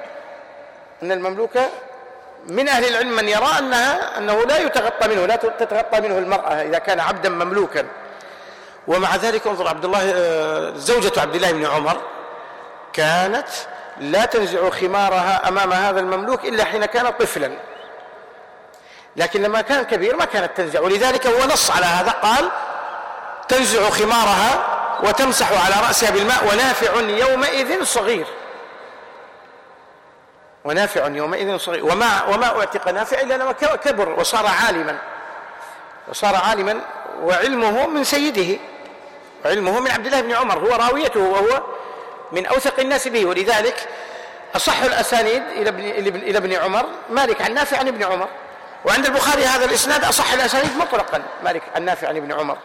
أن المملوك من أهل العلم من يرى أنها أنه لا يتغطى منه، لا تتغطى منه المرأة إذا كان عبدا مملوكا. ومع ذلك انظر عبد الله زوجة عبد الله بن عمر كانت لا تنزع خمارها أمام هذا المملوك إلا حين كان طفلا، لكن لما كان كبير ما كانت تنزع، ولذلك هو نص على هذا، قال: تنزع خمارها وتمسح على رأسها بالماء ونافع يومئذ صغير، ونافع يومئذ صغير. وما وما اعتق نافع إلا لما كبر وصار عالما، وصار عالما وعلمه من سيده، وعلمه من عبد الله بن عمر، هو راويته وهو من أوثق الناس به. ولذلك أصح الأسانيد إلى ابن إلى ابن عمر مالك عن نافع عن ابن عمر، وعند البخاري هذا الإسناد أصح الأسانيد مطلقا، مالك عن نافع عن ابن عمر.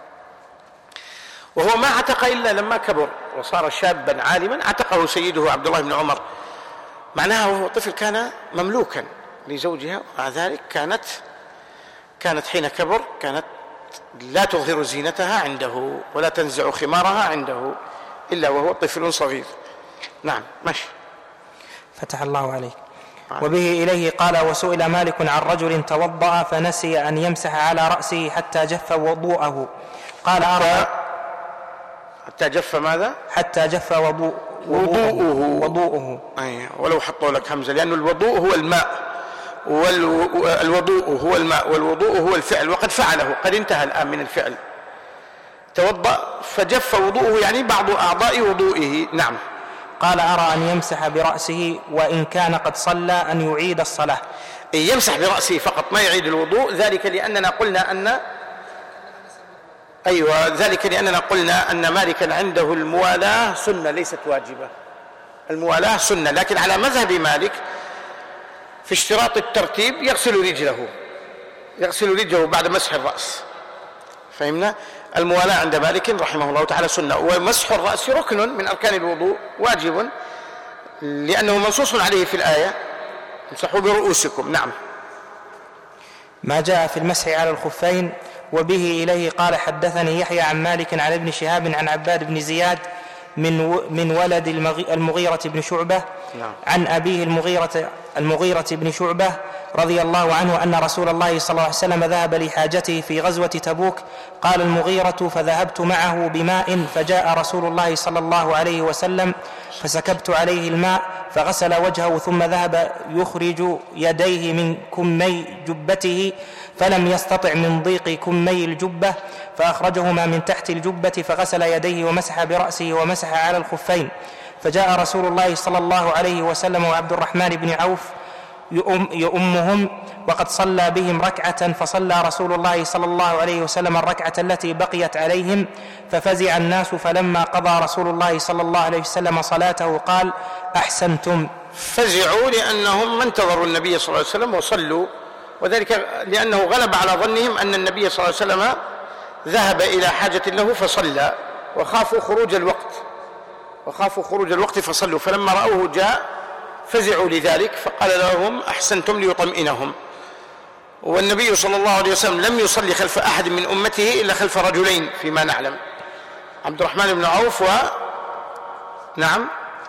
وهو ما عتق إلا لما كبر وصار شابا عالما عتقه سيده عبد الله بن عمر، معناها وهو طفل كان مملوكا لزوجها، ومع ذلك كانت كانت حين كبر كانت لا تظهر زينتها عنده ولا تنزع خمارها عنده إلا وهو طفل صغير. نعم ماشي. فتح الله عليك. وبه إليه قال: وسئل مالك عن رجل توضأ فنسي أن يمسح على رأسه حتى جف وضوءه قال: أرى حتى جف ماذا؟ حتى جف وضوء وضوءه وضوءه أي ولو حطوا لك همزة، لأن الوضوء هو الماء، والوضوء هو الماء، والوضوء هو الفعل، وقد فعله، قد انتهى الآن من الفعل. توضأ فجف وضوءه يعني بعض أعضاء وضوئه. نعم. قال: أرى أن يمسح برأسه وإن كان قد صلى أن يعيد الصلاة. يمسح برأسه فقط ما يعيد الوضوء، ذلك لأننا قلنا أن أيوة ذلك لأننا قلنا أن مالكا عنده الموالاة سنة ليست واجبة، الموالاة سنة، لكن على مذهب مالك في اشتراط الترتيب يغسل رجله يغسل رجله بعد مسح الرأس. فهمنا؟ الموالاة عند مالك رحمه الله تعالى سنة، ومسح الرأس ركن من أركان الوضوء واجب، لأنه منصوص عليه في الآية: امسحوا برؤوسكم. نعم. ما جاء في المسح على الخفين. وبه إليه قال: حدثني يحيى عن مالك عن ابن شهاب عن عباد بن زياد من من ولد المغيرة بن شعبة نعم. عن أبيه المغيرة المغيرة بن شعبة رضي الله عنه أن رسول الله صلى الله عليه وسلم ذهب لحاجته في غزوة تبوك. قال المغيرة: فذهبت معه بماء، فجاء رسول الله صلى الله عليه وسلم فسكبت عليه الماء فغسل وجهه، ثم ذهب يخرج يديه من كمي جبته فلم يستطع من ضيق كمي الجبة فأخرجهما من تحت الجبة فغسل يديه ومسح برأسه ومسح على الخفين. فجاء رسول الله صلى الله عليه وسلم وعبد الرحمن بن عوف يؤمهم وقد صلى بهم ركعة، فصلى رسول الله صلى الله عليه وسلم الركعة التي بقيت عليهم ففزع الناس. فلما قضى رسول الله صلى الله عليه وسلم صلاته قال: أحسنتم. فزعوا لأنهم ما انتظروا النبي صلى الله عليه وسلم وصلوا، وذلك لأنه غلب على ظنهم أن النبي صلى الله عليه وسلم ذهب إلى حاجة له فصلى، وخافوا خروج الوقت وخافوا خروج الوقت فصلوا. فلما رأوه جاء فزعوا لذلك، فقال لهم: أحسنتم، ليطمئنهم. والنبي صلى الله عليه وسلم لم يصلي خلف أحد من أمته إلا خلف رجلين فيما نعلم: عبد الرحمن بن عوف و نعم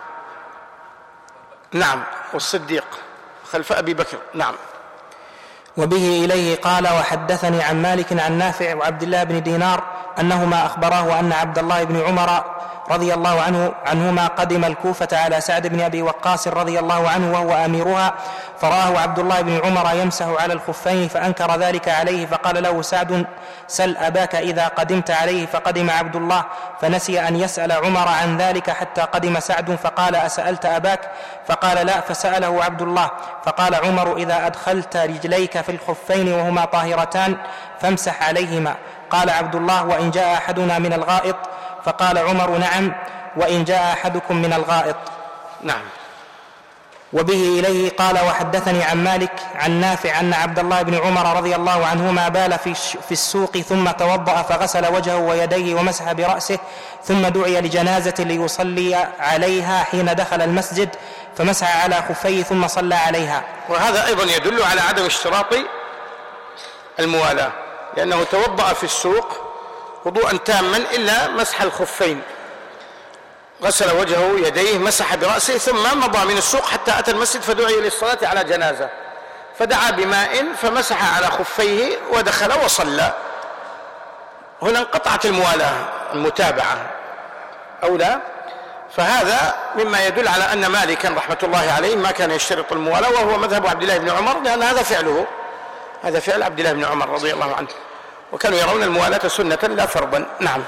نعم والصديق خلف أبي بكر. نعم. وبه إليه قال: وحدثني عن مالك عن نافع وعبد الله بن دينار أنهما أخبراه أن عبد الله بن عمر رضي الله عنه عنهما قدم الكوفة على سعد بن أبي وقاص رضي الله عنه وهو أميرها، فرآه عبد الله بن عمر يمسح على الخفين فأنكر ذلك عليه، فقال له سعد: سل أباك إذا قدمت عليه. فقدم عبد الله فنسي أن يسأل عمر عن ذلك حتى قدم سعد فقال: أسألت أباك؟ فقال: لا. فسأله عبد الله فقال عمر: إذا أدخلت رجليك في الخفين وهما طاهرتان فامسح عليهما. قال عبد الله: وإن جاء أحدنا من الغائط؟ فقال عمر: نعم، وإن جاء أحدكم من الغائط. نعم. وبه إليه قال: وحدثني عن مالك عن نافع أن عبد الله بن عمر رضي الله عنهما بال في السوق ثم توضأ فغسل وجهه ويديه ومسح برأسه، ثم دعي لجنازة ليصلي عليها حين دخل المسجد فمسح على خفيه ثم صلى عليها. وهذا أيضا يدل على عدم اشتراط الموالاة، لأنه توضأ في السوق وضوءا تاما إلا مسح الخفين، غسل وجهه يديه مسح برأسه ثم مضى من السوق حتى أتى المسجد فدعي للصلاة على جنازة، فدعا بماء فمسح على خفيه ودخل وصلى. هنا انقطعت الموالاة المتابعة أو لا؟ فهذا مما يدل على أن مالكا رحمة الله عليه ما كان يشترط الموالاة، وهو مذهب عبد الله بن عمر، لأن هذا فعله هذا فعل عبد الله بن عمر رضي الله عنه، وكانوا يرون الموالاة سنة لا فرضا. نعم.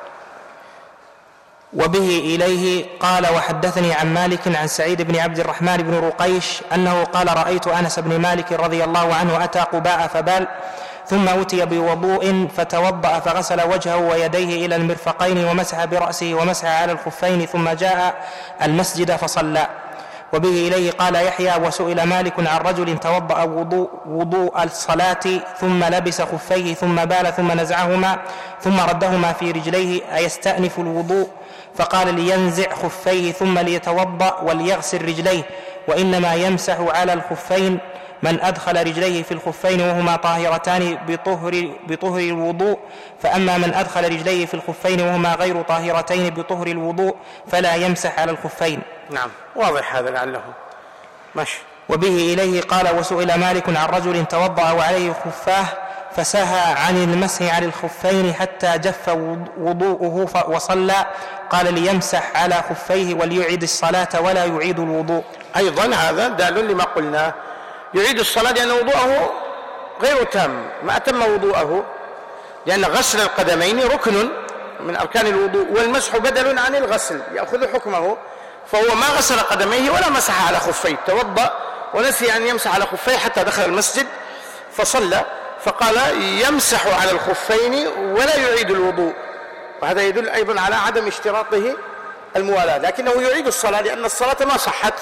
وبه إليه قال: وحدثني عن مالك عن سعيد بن عبد الرحمن بن رقيش أنه قال: رأيت أنس بن مالك رضي الله عنه أتى قباء فبال، ثم أتي بوضوء فتوضأ فغسل وجهه ويديه إلى المرفقين ومسح برأسه ومسح على الخفين، ثم جاء المسجد فصلى. وبه إليه قال يحيى: وسئل مالك عن رجل توضأ وضوء, وضوء الصلاة ثم لبس خفيه ثم بال ثم نزعهما ثم ردهما في رجليه أيستأنف الوضوء؟ فقال: لينزع خفيه ثم ليتوضأ وليغسل رجليه، وإنما يمسح على الخفين من أدخل رجليه في الخفين وهما طاهرتان بطهر, بطهر الوضوء، فأما من أدخل رجليه في الخفين وهما غير طاهرتين بطهر الوضوء فلا يمسح على الخفين. نعم، واضح هذا لعله ماشي. وبه إليه قال: وسئل مالك عن رجل توضأ وعليه خفاه فسهى عن المسح على الخفين حتى جف وضوءه وصلى، قال: ليمسح على خفيه وليعيد الصلاة ولا يعيد الوضوء. أيضا هذا دال لما قلنا، يعيد الصلاة لأن وضوءه غير تام، ما أتم وضوءه، لأن غسل القدمين ركن من أركان الوضوء، والمسح بدل عن الغسل يأخذ حكمه، فهو ما غسل قدميه ولا مسح على خفيه، توضأ ونسي أن يمسح على خفيه حتى دخل المسجد فصلى، فقال: يمسح على الخفين ولا يعيد الوضوء. وهذا يدل أيضا على عدم اشتراطه الموالاة، لكنه يعيد الصلاة لأن الصلاة ما صحت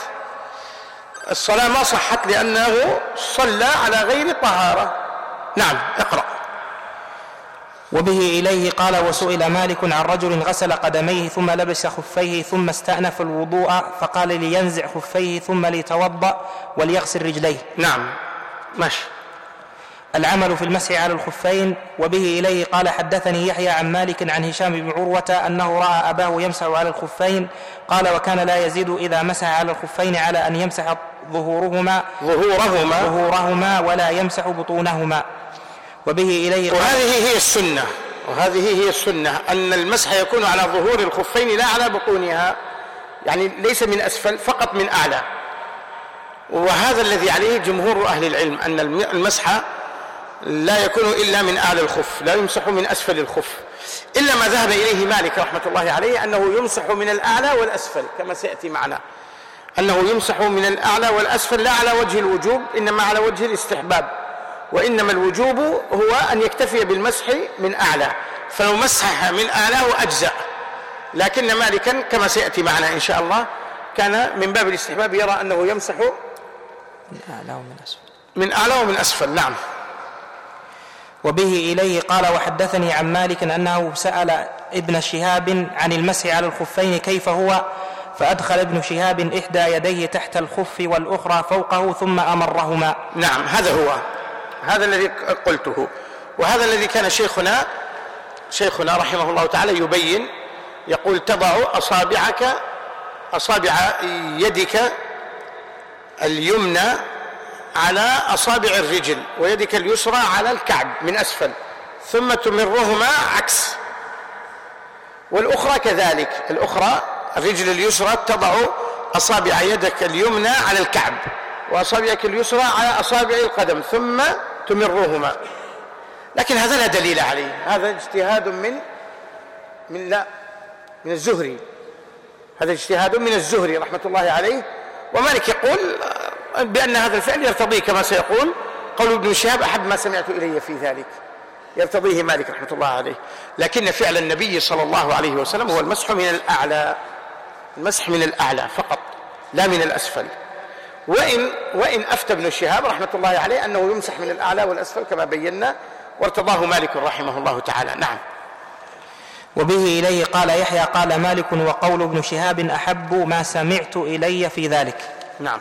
الصلاة ما صحت لأنه صلى على غير طهارة. نعم، اقرأ. وبه إليه قال: وسئل مالك عن رجل غسل قدميه ثم لبس خفيه ثم استأنف الوضوء، فقال: لينزع خفيه ثم ليتوضأ وليغسل رجليه. نعم، ماشي. العمل في المسح على الخفين. وبه إليه قال: حدثني يحيى عن مالك عن هشام بن عروة أنه رأى أباه يمسح على الخفين، قال: وكان لا يزيد إذا مسح على الخفين على أن يمسح ظهورهما ظهورهما ظهورهما ولا يمسح بطونهما. وبه إليه وهذه هي السنة وهذه هي السنة أن المسح يكون على ظهور الخفين لا على بطونها، يعني ليس من أسفل فقط من أعلى. وهذا الذي عليه جمهور أهل العلم، أن المسح لا يكون إلا من أعلى الخف، لا يمسح من أسفل الخف، إلا ما ذهب إليه مالك رحمة الله عليه أنه يمسح من الأعلى والأسفل كما سيأتي معنا، أنه يمسح من الأعلى والأسفل لا على وجه الوجوب إنما على وجه الاستحباب، وإنما الوجوب هو أن يكتفي بالمسح من أعلى، فلو مسح من أعلى أجزأ. لكن مالكا كما سيأتي معنا إن شاء الله كان من باب الاستحباب يرى أنه يمسح من أعلى ومن أسفل من أعلى ومن أسفل. نعم. وبه إليه قال وحدثني عن مالك أنه سأل ابن شهاب عن المسح على الخفين كيف هو، فأدخل ابن شهاب إحدى يديه تحت الخف والأخرى فوقه ثم أمرهما. نعم، هذا هو هذا الذي قلته، وهذا الذي كان شيخنا شيخنا رحمه الله تعالى يبين، يقول تضع أصابعك أصابع يدك اليمنى على أصابع الرجل ويدك اليسرى على الكعب من أسفل، ثم تمرهما عكس، والأخرى كذلك، الأخرى الرجل اليسرى تضع أصابع يدك اليمنى على الكعب وأصابعك اليسرى على أصابع القدم ثم تمرهما. لكن هذا لا دليل عليه، هذا اجتهاد من من لا من الزهري، هذا اجتهاد من الزهري رحمة الله عليه. ومالك يقول بأن هذا الفعل يرتضيه كما سيقول، قول ابن شهاب أحب ما سمعت إلي في ذلك، يرتضيه مالك رحمة الله عليه. لكن فعل النبي صلى الله عليه وسلم هو المسح من الأعلى، المسح من الأعلى فقط لا من الأسفل. وإن, وإن أفتى ابن شهاب رحمة الله عليه أنه يمسح من الأعلى والأسفل كما بينا، وارتضاه مالك رحمه الله تعالى. نعم. وبه إليه قال يحيى قال مالك وقول ابن شهاب أحب ما سمعت إلي في ذلك. نعم.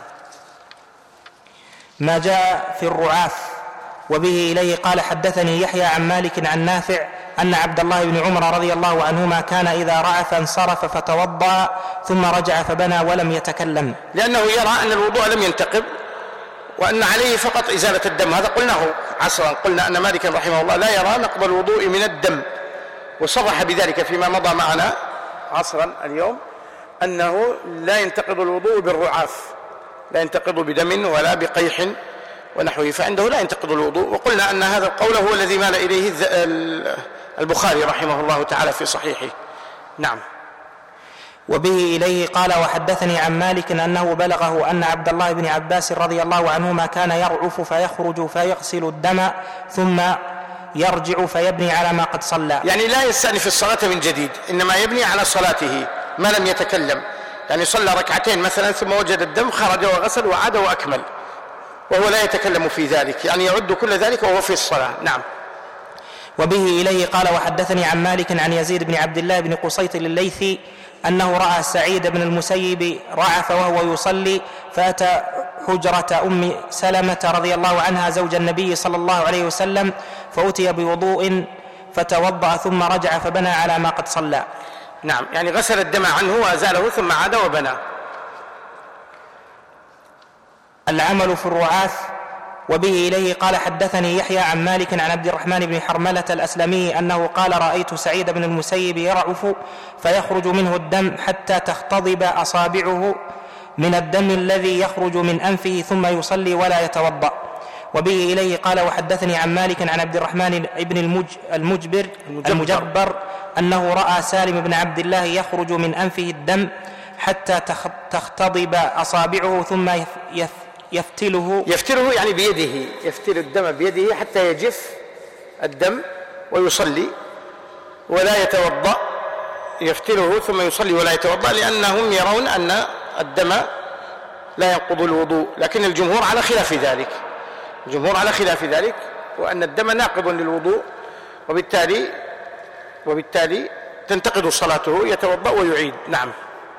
ما جاء في الرعاف. وبه إليه قال حدثني يحيى عن مالك عن نافع أن عبد الله بن عمر رضي الله عنهما كان إذا رعف انصرف فتوضأ ثم رجع فبنى ولم يتكلم، لأنه يرى أن الوضوء لم ينتقض وأن عليه فقط إزالة الدم. هذا قلناه عصرا، قلنا أن مالك رحمه الله لا يرى نقض الوضوء من الدم، وصرح بذلك فيما مضى معنا عصرا اليوم أنه لا ينتقض الوضوء بالرعاف، لا ينتقض بدم ولا بقيح ونحوه، فعنده لا ينتقض الوضوء. وقلنا أن هذا القول هو الذي مال إليه البخاري رحمه الله تعالى في صحيحه. نعم. وبه إليه قال وحدثني عن مالك أنه بلغه أن عبد الله بن عباس رضي الله عنهما كان يرعف فيخرج فيغسل الدم ثم يرجع فيبني على ما قد صلى، يعني لا يستأنف الصلاة من جديد، إنما يبني على صلاته ما لم يتكلم، يعني صلى ركعتين مثلا ثم وجد الدم خرج وغسل وعاد وأكمل وهو لا يتكلم في ذلك، يعني يعد كل ذلك وهو في الصلاة. نعم. وبه إليه قال وحدثني عن مالك عن يزيد بن عبد الله بن قصيط الليثي أنه رأى سعيد بن المسيب رعف وهو يصلي فأتى حجرة أم سلمة رضي الله عنها زوج النبي صلى الله عليه وسلم فأتي بوضوء فتوضأ ثم رجع فبنى على ما قد صلى. نعم، يعني غسل الدم عنه وأزاله ثم عاد وبنى. العمل في الرعاف. وبه إليه قال حدثني يحيى عن مالك عن عبد الرحمن بن حرملة الأسلمي أنه قال رأيت سعيد بن المسيب يرعف فيخرج منه الدم حتى تختضب أصابعه من الدم الذي يخرج من أنفه ثم يصلي ولا يتوضأ. وبه إليه قال وحدثني عن مالك عن عبد الرحمن بن المج المجبر المجبر أنه رأى سالم بن عبد الله يخرج من أنفه الدم حتى تختضب أصابعه ثم يف يفتله يفتله يعني بيده، يفتل الدم بيده حتى يجف الدم ويصلي ولا يتوضأ، يفتله ثم يصلي ولا يتوضأ، لأنهم يرون أن الدم لا ينقض الوضوء. لكن الجمهور على خلاف ذلك، الجمهور على خلاف ذلك وأن الدم ناقض للوضوء، وبالتالي وبالتالي تنتقض صلاته، يتوضأ ويعيد. نعم.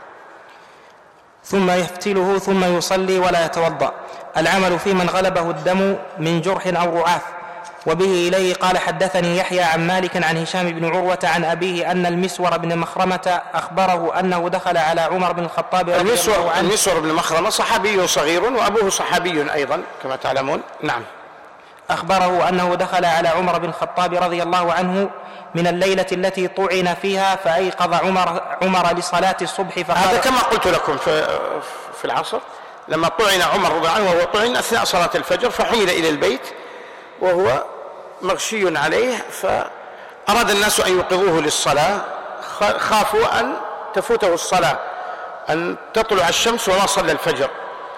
ثم يفتله ثم يصلي ولا يتوضأ. العمل في من غلبه الدم من جرح أو رعاف. وبه إليه قال حدثني يحيى عن مالك عن هشام بن عروة عن أبيه أن المسور بن مخرمة أخبره أنه دخل على عمر بن الخطاب رضي الله عنه. المسور بن مخرمة صحابي صغير وأبوه صحابي أيضا كما تعلمون. نعم. أخبره أنه دخل على عمر بن الخطاب رضي الله عنه من الليلة التي طعن فيها فأيقظ عمر, عمر لصلاة الصبح فقال. هذا كما قلت لكم في, في العصر لما طعن عمر رضي الله عنه وهو طعن أثناء صلاة الفجر فحمل إلى البيت وهو مغشي عليه فأراد الناس أن يوقظوه للصلاة خافوا أن تفوته الصلاة أن تطلع الشمس وما صلى الفجر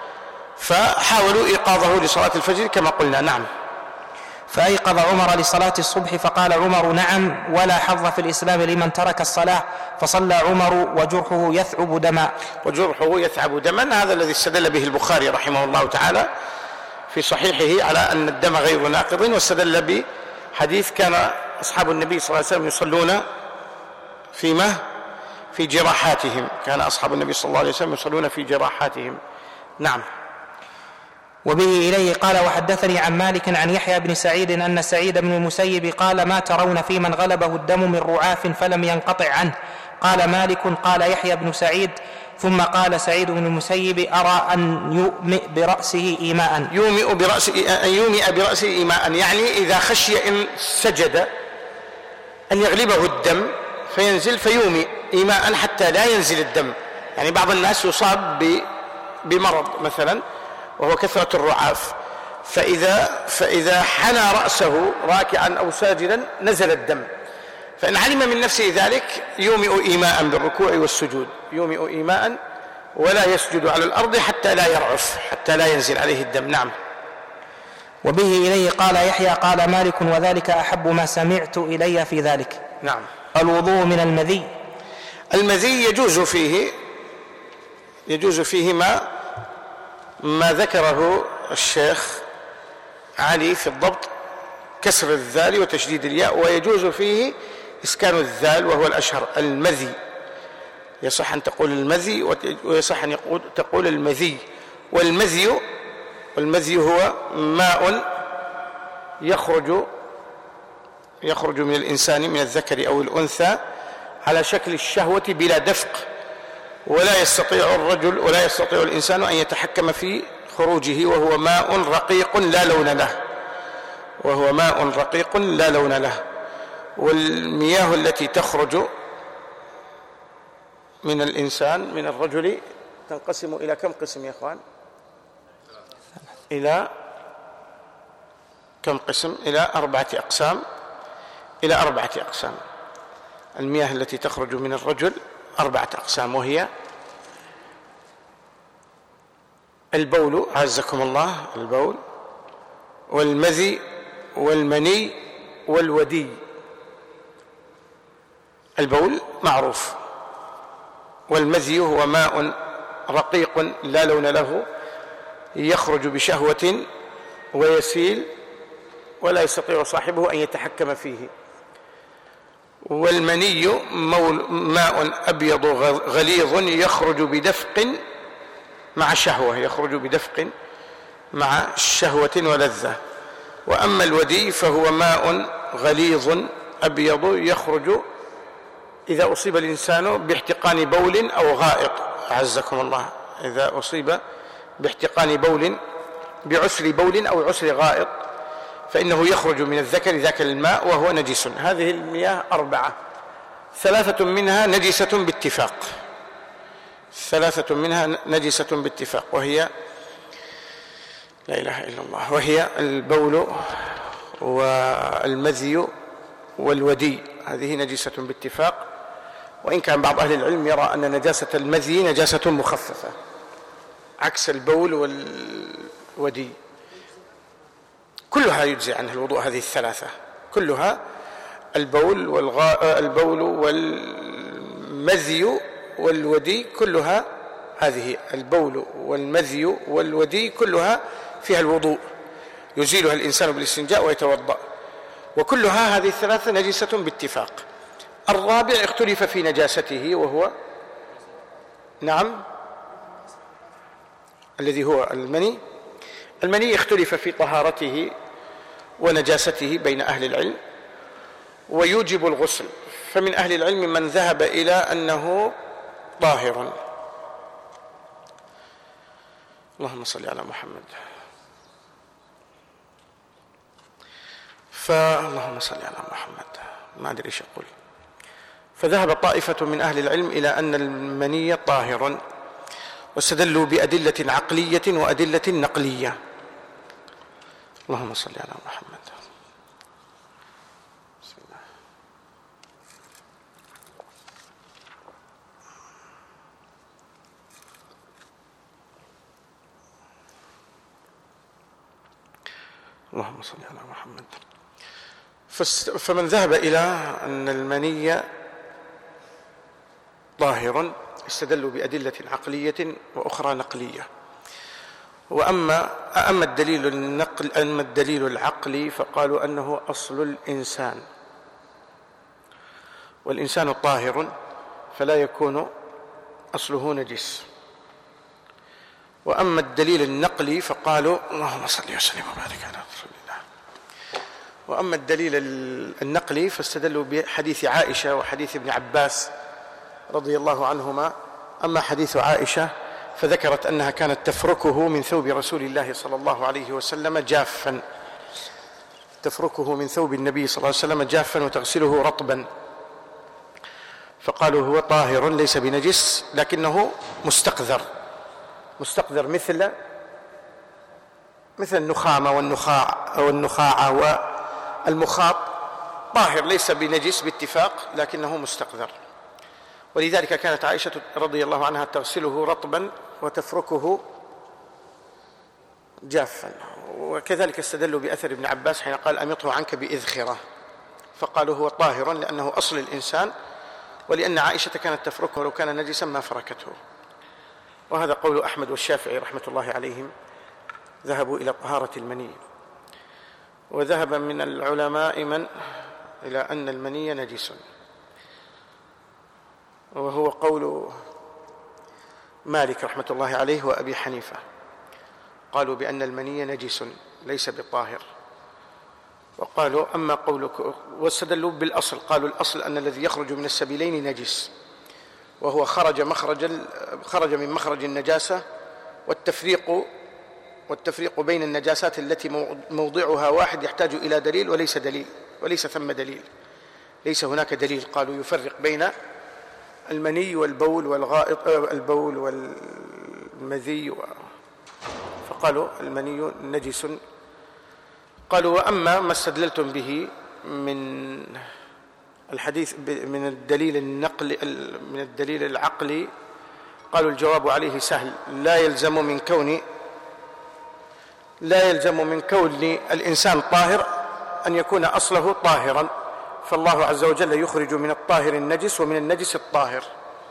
فحاولوا إيقاظه لصلاة الفجر كما قلنا. نعم. فأيقظ عمر لصلاة الصبح فقال عمر نعم ولا حظ في الإسلام لمن ترك الصلاة فصلى عمر وجرحه يثعب دما. وجرحه يثعب دما هذا الذي استدل به البخاري رحمه الله تعالى في صحيحه على أن الدم غير ناقض واستدل بحديث كان أصحاب النبي صلى الله عليه وسلم يصلون فيما في جراحاتهم كان أصحاب النبي صلى الله عليه وسلم يصلون في جراحاتهم. نعم. وبه إليه قال وحدثني عن مالك عن يحيى بن سعيد أن سعيد بن المسيب قال ما ترون في من غلبه الدم من رعاف فلم ينقطع عنه؟ قال مالك قال يحيى بن سعيد ثم قال سعيد بن المسيب أرى أن يومئ برأسه إيماء. يومئ برأسه أن يومئ برأسه إيماء يعني إذا خشي إن سجد أن يغلبه الدم فينزل فيومئ إيماء حتى لا ينزل الدم. يعني بعض الناس يصاب بمرض مثلا وهو كثرة الرعاف فإذا, فإذا حنى رأسه راكعا أو ساجدا نزل الدم فإن علم من نفسه ذلك يومئ إيماء بالركوع والسجود يومئ إيماء ولا يسجد على الأرض حتى لا يرعف حتى لا ينزل عليه الدم. نعم. وبه إليه قال يحيى قال مالك وذلك أحب ما سمعت إلي في ذلك. نعم. الوضوء من المذي. المذي يجوز فيه يجوز فيه ما ما ذكره الشيخ علي في الضبط كسر الذال وتشديد الياء ويجوز فيه إسكان الذال وهو الأشهر المذي. يصح أن تقول المذي ويصح أن تقول المذي. والمذي والمذي هو ماء يخرج يخرج من الإنسان من الذكر أو الأنثى على شكل الشهوة بلا دفق ولا يستطيع الرجل ولا يستطيع الإنسان أن يتحكم في خروجه وهو ماء رقيق لا لون له وهو ماء رقيق لا لون له. والمياه التي تخرج من الإنسان من الرجل تنقسم إلى كم قسم يا أخوان؟ إلى كم قسم؟ إلى أربعة أقسام إلى أربعة أقسام. المياه التي تخرج من الرجل أربعة أقسام وهي البول عزكم الله البول والمذي والمني والودي. البول معروف والمذي هو ماء رقيق لا لون له يخرج بشهوة ويسيل ولا يستطيع صاحبه أن يتحكم فيه. والمني ماء أبيض غليظ يخرج بدفق مع شهوة يخرج بدفق مع شهوة ولذة. وأما الودي فهو ماء غليظ أبيض يخرج إذا أصيب الإنسان باحتقان بول أو غائط أعزكم الله إذا أصيب باحتقان بول بعسر بول أو عسر غائط فإنه يخرج من الذكر ذاك الماء وهو نجس. هذه المياه أربعة ثلاثة منها نجسة باتفاق ثلاثة منها نجسة باتفاق وهي لا إله إلا الله وهي البول والمذي والودي هذه نجسة باتفاق. وإن كان بعض أهل العلم يرى أن نجاسة المذي نجاسة مخففة عكس البول والودي. كلها يجزي عنها الوضوء هذه الثلاثة كلها البول والغاء البول والمذي والودي كلها هذه البول والمذي والودي كلها فيها الوضوء يزيلها الإنسان بالاستنجاء ويتوضأ وكلها هذه الثلاثة نجسة باتفاق. الرابع اختلف في نجاسته وهو نعم الذي هو المني. المني اختلف في طهارته ونجاسته بين أهل العلم، ويوجب الغسل. فمن أهل العلم من ذهب إلى أنه طاهر. اللهم صل على محمد. فاللهم صل على محمد. ما أدري إيش أقول. فذهب طائفة من أهل العلم إلى أن المني طاهر، واستدلوا بأدلة عقلية وأدلة نقلية. اللهم صل على محمد. بسم الله. اللهم صل على محمد. فمن ذهب إلى أن المني طاهر استدلوا بأدلة عقلية وأخرى نقلية. وأما أما الدليل النقل أما الدليل العقلي فقالوا أنه أصل الإنسان، والإنسان طاهر فلا يكون أصله نجس. وأما الدليل النقلي فقالوا اللهم صل وسلم وبارك على رسول الله. وأما الدليل النقلي فاستدلوا بحديث عائشة وحديث ابن عباس رضي الله عنهما. أما حديث عائشة فذكرت أنها كانت تفركه من ثوب رسول الله صلى الله عليه وسلم جافا، تفركه من ثوب النبي صلى الله عليه وسلم جافا وتغسله رطبا، فقالوا هو طاهر ليس بنجس لكنه مستقذر، مستقذر مثل مثل النخامة والنخاع والنخاعة والمخاط، طاهر ليس بنجس باتفاق لكنه مستقذر. ولذلك كانت عائشة رضي الله عنها تغسله رطبا وتفركه جافا. وكذلك استدلوا بأثر ابن عباس حين قال أمطه عنك بإذخرة، فقالوا هو طاهر لأنه أصل الإنسان، ولأن عائشة كانت تفركه ولو كان نجسا ما فركته. وهذا قول أحمد والشافعي رحمة الله عليهم، ذهبوا إلى طهارة المني. وذهب من العلماء من إلى أن المني نجس، وهو قول مالك رحمة الله عليه وأبي حنيفة، قالوا بأن المني نجس ليس بطاهر. وقالوا أما قولك، واستدلوا بالأصل، قالوا الأصل أن الذي يخرج من السبيلين نجس، وهو خرج مخرج خرج من مخرج النجاسة، والتفريق والتفريق بين النجاسات التي موضعها واحد يحتاج إلى دليل وليس دليل وليس ثم دليل، ليس هناك دليل. قالوا يفرق بين المني والبول والغائط البول والمذي و... فقالوا المني نجس. قالوا وأما ما استدللتم به من الحديث من الدليل النقل من الدليل العقلي، قالوا الجواب عليه سهل، لا يلزم من كون لا يلزم من كون الإنسان طاهر أن يكون أصله طاهرا، فالله عز وجل يخرج من الطاهر النجس ومن النجس الطاهر.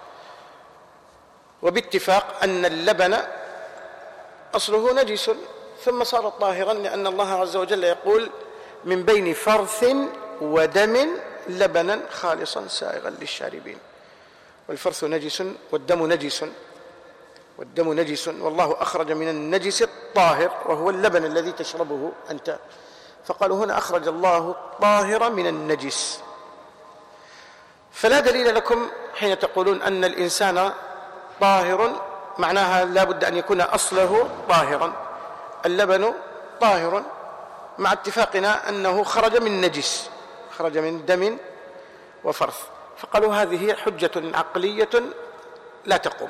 وباتفاق أن اللبن أصله نجس ثم صار طاهرا، لأن الله عز وجل يقول من بين فرث ودم لبنا خالصا سائغا للشاربين. والفرث نجس والدم نجس والدم نجس والله أخرج من النجس الطاهر وهو اللبن الذي تشربه أنت. فقالوا هنا أخرج الله الطاهر من النجس. فلا دليل لكم حين تقولون أن الإنسان طاهر، معناها لا بد أن يكون أصله طاهرا. اللبن طاهر مع اتفاقنا أنه خرج من نجس، خرج من دم وفرث. فقالوا هذه حجة عقلية لا تقوم.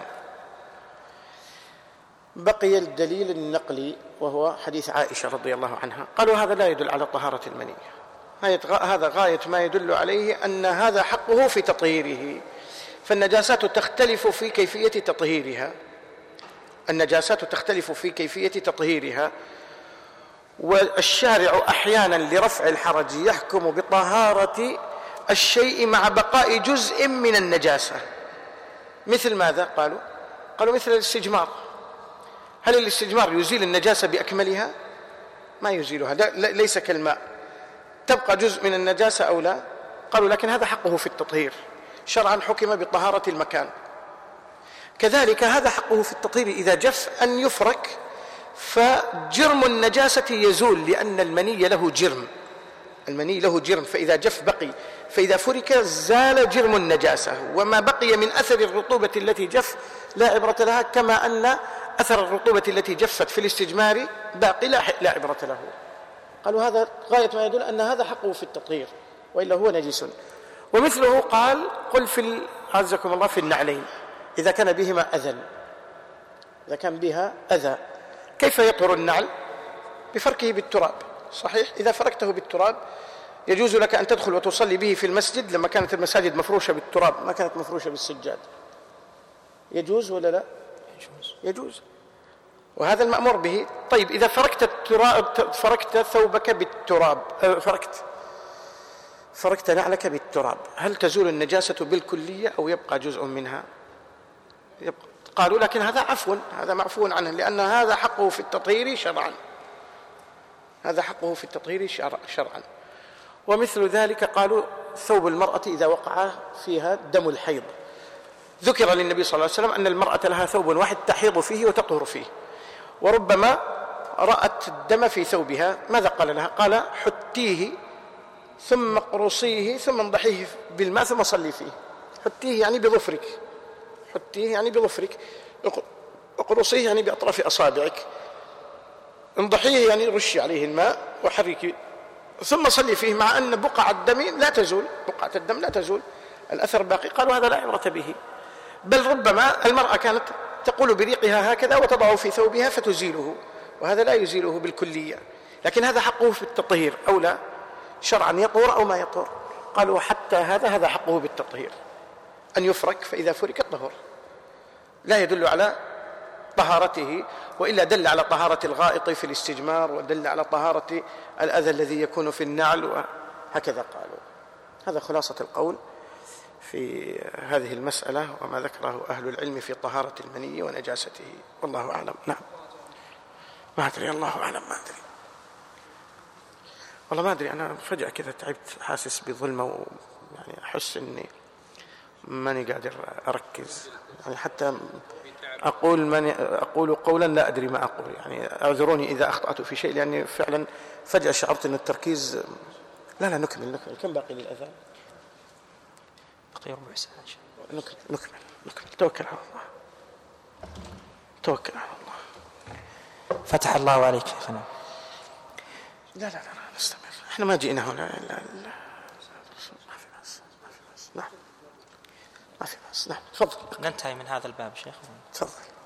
بقي الدليل النقلي وهو حديث عائشة رضي الله عنها، قالوا هذا لا يدل على طهارة المني، هذا غاية ما يدل عليه أن هذا حقه في تطهيره. فالنجاسات تختلف في كيفية تطهيرها النجاسات تختلف في كيفية تطهيرها والشارع أحيانا لرفع الحرج يحكم بطهارة الشيء مع بقاء جزء من النجاسة. مثل ماذا؟ قالوا قالوا مثل الاستجمار. هل الاستجمار يزيل النجاسة بأكملها؟ ما يزيلها، ليس كالماء، تبقى جزء من النجاسة أو لا. قالوا لكن هذا حقه في التطهير، شرعا حكم بطهارة المكان. كذلك هذا حقه في التطهير إذا جف أن يفرك فجرم النجاسة يزول، لأن المني له جرم، المني له جرم، فإذا جف بقي، فإذا فرك زال جرم النجاسة، وما بقي من أثر الرطوبة التي جف لا عبرة لها، كما أن أثر الرطوبة التي جفت في الاستجمار باقي لا عبرة له. قالوا هذا غاية ما يدل أن هذا حقه في التطهير، وإلا هو نجس. ومثله قال قل في عزكم الله في النعلين إذا كان بهما أذى، إذا كان بها أذى كيف يطهر النعل؟ بفركه بالتراب، صحيح؟ إذا فركته بالتراب يجوز لك أن تدخل وتصلي به في المسجد، لما كانت المساجد مفروشة بالتراب ما كانت مفروشة بالسجاد. يجوز ولا لا؟ يجوز, يجوز. وهذا المأمور به. طيب إذا فركت التراب، فركت ثوبك بالتراب، فركت فركت نعلك بالتراب، هل تزول النجاسة بالكلية أو يبقى جزء منها؟ يبقى. قالوا لكن هذا عفو، هذا معفو عنه، لأن هذا حقه في التطهير شرعا، هذا حقه في التطهير شرعا. ومثل ذلك قالوا ثوب المرأة إذا وقع فيها دم الحيض، ذكر للنبي صلى الله عليه وسلم أن المرأة لها ثوب واحد تحيض فيه وتطهر فيه، وربما رأت الدم في ثوبها، ماذا قال لها؟ قال حتيه ثم اقرصيه ثم انضحيه بالماء ثم صلي فيه. حتيه يعني بظفرك، حتيه يعني بظفرك، اقرصيه يعني بأطراف أصابعك، انضحيه يعني رشي عليه الماء وحركي ثم صلي فيه، مع أن بقع الدم لا تزول، بقعة الدم لا تزول، الأثر باقي. قالوا هذا لا عبرة به، بل ربما المرأة كانت تقول بريقها هكذا وتضع في ثوبها فتزيله، وهذا لا يزيله بالكلية، لكن هذا حقه في التطهير أو لا، شرعا يطهر أو ما يطهر. قالوا حتى هذا هذا حقه بالتطهير، أن يفرك، فإذا فرك الطهر، لا يدل على طهارته، وإلا دل على طهارة الغائط في الاستجمار، ودل على طهارة الأذى الذي يكون في النعل، وهكذا قالوا. هذا خلاصة القول في هذه المسألة وما ذكره أهل العلم في طهارة المني ونجاسته، والله أعلم. نعم، ما أدري، الله أعلم، ما أدري والله، ما أدري. أنا فجأة كذا تعبت، حاسس بظلمة، ويعني أحس أني ماني قادر أركز، يعني حتى أقول من أقول قولا لا أدري ما أقول، يعني أعذروني إذا أخطأت في شيء، لأني فعلا فجأة شعرت أن التركيز. لا لا نكمل نكمل كم باقي للأذان؟ بقي ربع ساعة. نكمل نكمل نكمل توكل على الله، توكل على الله. فتح الله عليك شيخنا. لا لا لا نستمر، احنا ما جئنا هنا إلا ما في بأس، ما في بأس. نعم ما في بأس. نعم تفضل. ننتهي من هذا الباب شيخ. تفضل.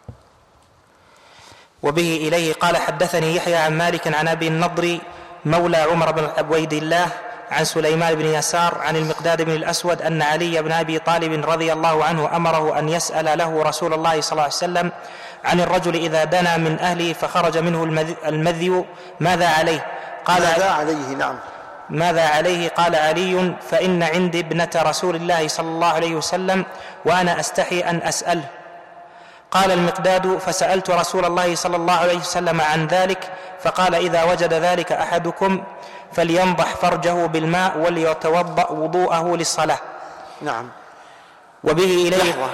وبه إليه قال حدثني يحيى عن مالك عن أبي النضر مولى عمر بن عبيد الله عن سليمان بن يسار عن المقداد بن الأسود أن علي بن أبي طالب رضي الله عنه أمره أن يسأل له رسول الله صلى الله عليه وسلم عن الرجل إذا دنا من أهله فخرج منه المذي ماذا عليه؟ قال ماذا عليه؟ نعم ماذا عليه؟ قال علي فإن عندي ابنة رسول الله صلى الله عليه وسلم وأنا أستحي أن أسأله. قال المقداد فسألت رسول الله صلى الله عليه وسلم عن ذلك فقال إذا وجد ذلك أحدكم فلينضح فرجه بالماء وليتوضأ وضوءه للصلاة. نعم. وبه إليه لحظة.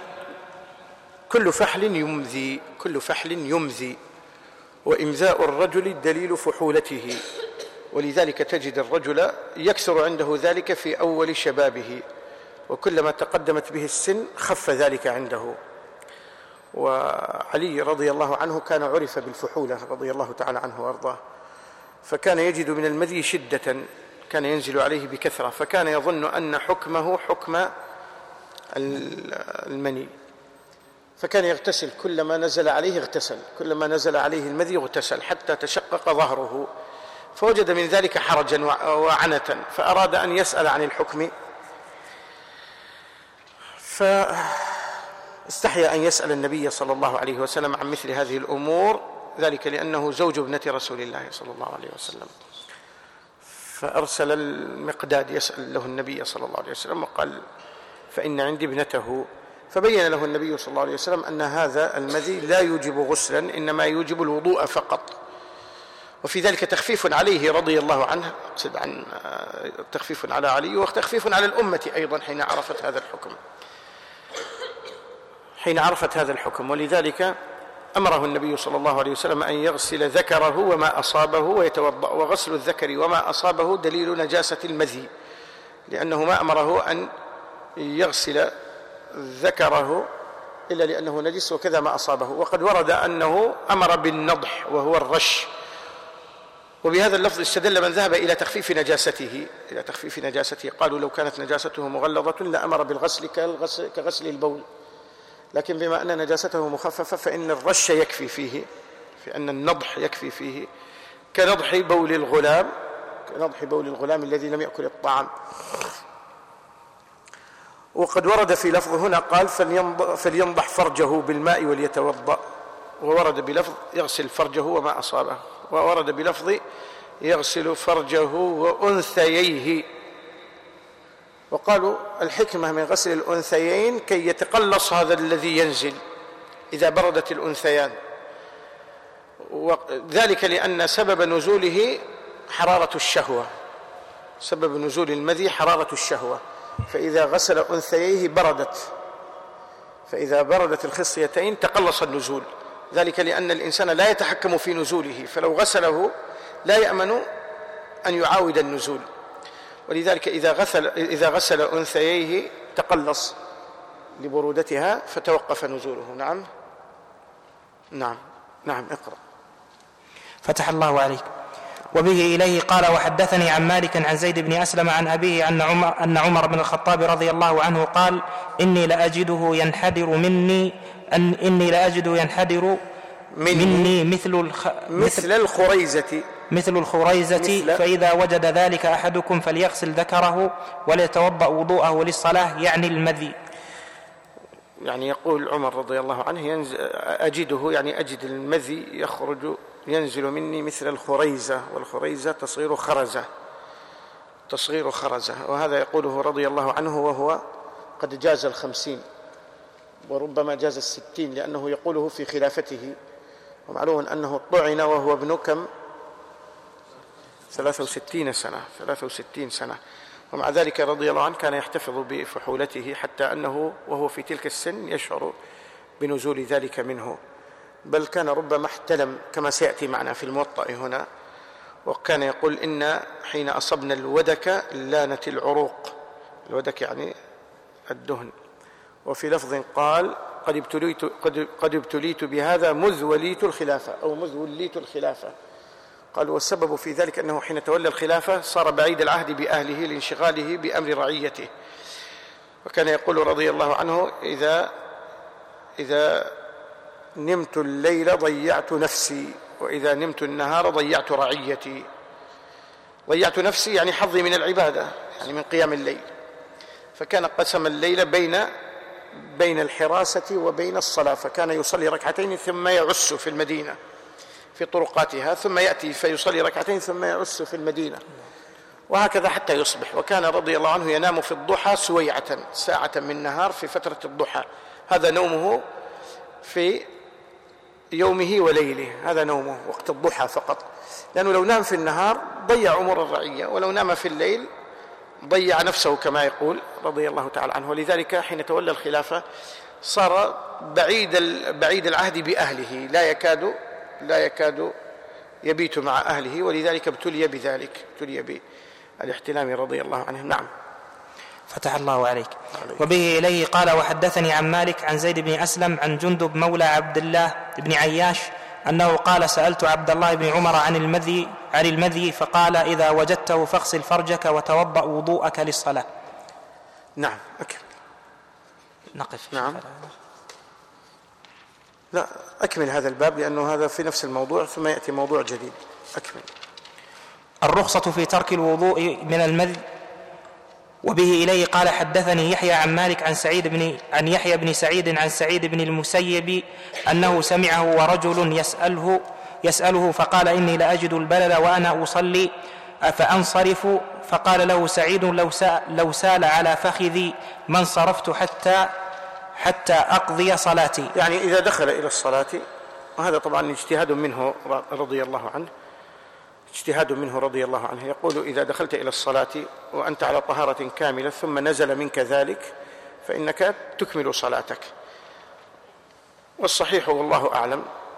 كل فحل يمذي، كل فحل يمذي، وإمذاء الرجل دليل فحولته، ولذلك تجد الرجل يكثر عنده ذلك في أول شبابه، وكلما تقدمت به السن خف ذلك عنده. وعلي رضي الله عنه كان عرف بالفحولة رضي الله تعالى عنه وأرضاه، فكان يجد من المذي شدة، كان ينزل عليه بكثرة، فكان يظن أن حكمه حكم المني، فكان يغتسل، كلما نزل عليه اغتسل، كلما نزل عليه المذي اغتسل حتى تشقق ظهره، فوجد من ذلك حرجا وعنة، فأراد أن يسأل عن الحكم، فاستحيا أن يسأل النبي صلى الله عليه وسلم عن مثل هذه الأمور، ذلك لأنه زوج ابنة رسول الله صلى الله عليه وسلم. فأرسل المقداد يسأل له النبي صلى الله عليه وسلم وقال فإن عندي ابنته، فبين له النبي صلى الله عليه وسلم أن هذا المذي لا يوجب غسلا، إنما يوجب الوضوء فقط، وفي ذلك تخفيف عليه رضي الله عنه، أقصد عن تخفيف على علي وتخفيف على الأمة أيضا حين عرفت هذا الحكم، حين عرفت هذا الحكم ولذلك أمره النبي صلى الله عليه وسلم أن يغسل ذكره وما أصابه ويتوضأ، وغسل الذكر وما أصابه دليل نجاسة المذي، لأنه ما أمره أن يغسل ذكره إلا لأنه نجس، وكذا ما أصابه. وقد ورد أنه أمر بالنضح وهو الرش، وبهذا اللفظ استدل من ذهب إلى تخفيف نجاسته إلى تخفيف نجاسته قالوا لو كانت نجاسته مغلظة لأمر بالغسل كغسل البول، لكن بما أن نجاسته مخففة فإن الرش يكفي فيه، فإن النضح يكفي فيه، كنضح بول الغلام كنضح بول الغلام الذي لم يأكل الطعام. وقد ورد في لفظ هنا قال فلينضح فرجه بالماء وليتوضأ، وورد بلفظ يغسل فرجه وما أصابه، وورد بلفظ يغسل فرجه وأنثييه. وقالوا الحكمة من غسل الأنثيين كي يتقلص هذا الذي ينزل إذا بردت الأنثيان، وذلك لأن سبب نزوله حرارة الشهوة، سبب نزول المذي حرارة الشهوة، فإذا غسل أنثييه بردت، فإذا بردت الخصيتين تقلص النزول، ذلك لأن الإنسان لا يتحكم في نزوله، فلو غسله لا يأمن أن يعاود النزول، ولذلك إذا غسل, إذا غسل أنثييه تقلص لبرودتها فتوقف نزوله. نعم نعم نعم اقرأ. فتح الله عليك. وبه إليه قال وحدثني عن مالك عن زيد بن أسلم عن أبيه أن عمر, أن عمر بن الخطاب رضي الله عنه قال إني لأجده ينحدر مني أن إني لأجد ينحدر مني, مني مثل, الخ... مثل الخريزة مثل الخريزة مثل فإذا وجد ذلك أحدكم فليغسل ذكره وليتوضأ وضوءه للصلاة، يعني المذي. يعني يقول عمر رضي الله عنه ينزل أجده، يعني أجد المذي يخرج ينزل مني مثل الخريزة، والخريزة تصغير خرزة تصغير خرزة وهذا يقوله رضي الله عنه وهو قد جاز الخمسين وربما جاز الستين، لأنه يقوله في خلافته، ومعلوم أنه طعن وهو ابن كم ثلاثة وستين سنة ثلاثة وستين سنة، ومع ذلك رضي الله عنه كان يحتفظ بفحولته حتى أنه وهو في تلك السن يشعر بنزول ذلك منه، بل كان ربما احتلم كما سيأتي معنا في الموطأ هنا، وكان يقول إن حين أصبنا الودك لانت العروق، الودك يعني الدهن. وفي لفظ قال قد ابتليت, قد, قد ابتليت بهذا مذ وليت الخلافة أو مذ وليت الخلافة. قال والسبب في ذلك أنه حين تولى الخلافة صار بعيد العهد بأهله لانشغاله بأمر رعيته، وكان يقول رضي الله عنه إذا, إذا نمت الليل ضيعت نفسي، وإذا نمت النهار ضيعت رعيتي. ضيعت نفسي يعني حظي من العبادة، يعني من قيام الليل، فكان قسم الليل بين بين الحراسة وبين الصلاة، فكان يصلي ركعتين ثم يعس في المدينة في طرقاتها، ثم يأتي فيصلي ركعتين ثم يعس في المدينة، وهكذا حتى يصبح. وكان رضي الله عنه ينام في الضحى سويعة، ساعة من نهار في فترة الضحى، هذا نومه في يومه وليله، هذا نومه وقت الضحى فقط، لأنه لو نام في النهار ضيع أمور الرعية، ولو نام في الليل ضيع نفسه كما يقول رضي الله تعالى عنه. ولذلك حين تولى الخلافة صار بعيد بعيد العهد بأهله، لا يكاد لا يكاد يبيت مع أهله، ولذلك ابتلي بذلك، ابتلي بالاحتلام رضي الله عنه. نعم فتح الله عليك. وبه إليه قال وحدثني عن مالك عن زيد بن أسلم عن جندب مولى عبد الله بن عياش أنه قال سألت عبد الله بن عمر عن المذي عن المذي فقال إذا وجدته فاغسل فرجك وتوضأ وضوءك للصلاة. نعم أكمل. نقف. نعم لا أكمل هذا الباب لأنه هذا في نفس الموضوع ثم يأتي موضوع جديد. أكمل. الرخصة في ترك الوضوء من المذي. وبه إليه قال حدثني يحيى عن مالك عن سعيد بن عن يحيى بن سعيد عن سعيد بن المسيب أنه سمعه ورجل يسأله يسأله فقال إني لأجد البلل وأنا أصلي فأنصرف، فقال له سعيد لو سال, لو سال على فخذي ما انصرفت حتى حتى أقضي صلاتي. يعني إذا دخل إلى الصلاة، وهذا طبعا اجتهاد منه رضي الله عنه اجتهاد منه رضي الله عنه يقول إذا دخلت إلى الصلاة وأنت على طهارة كاملة ثم نزل منك ذلك فإنك تكمل صلاتك. والصحيح والله أعلم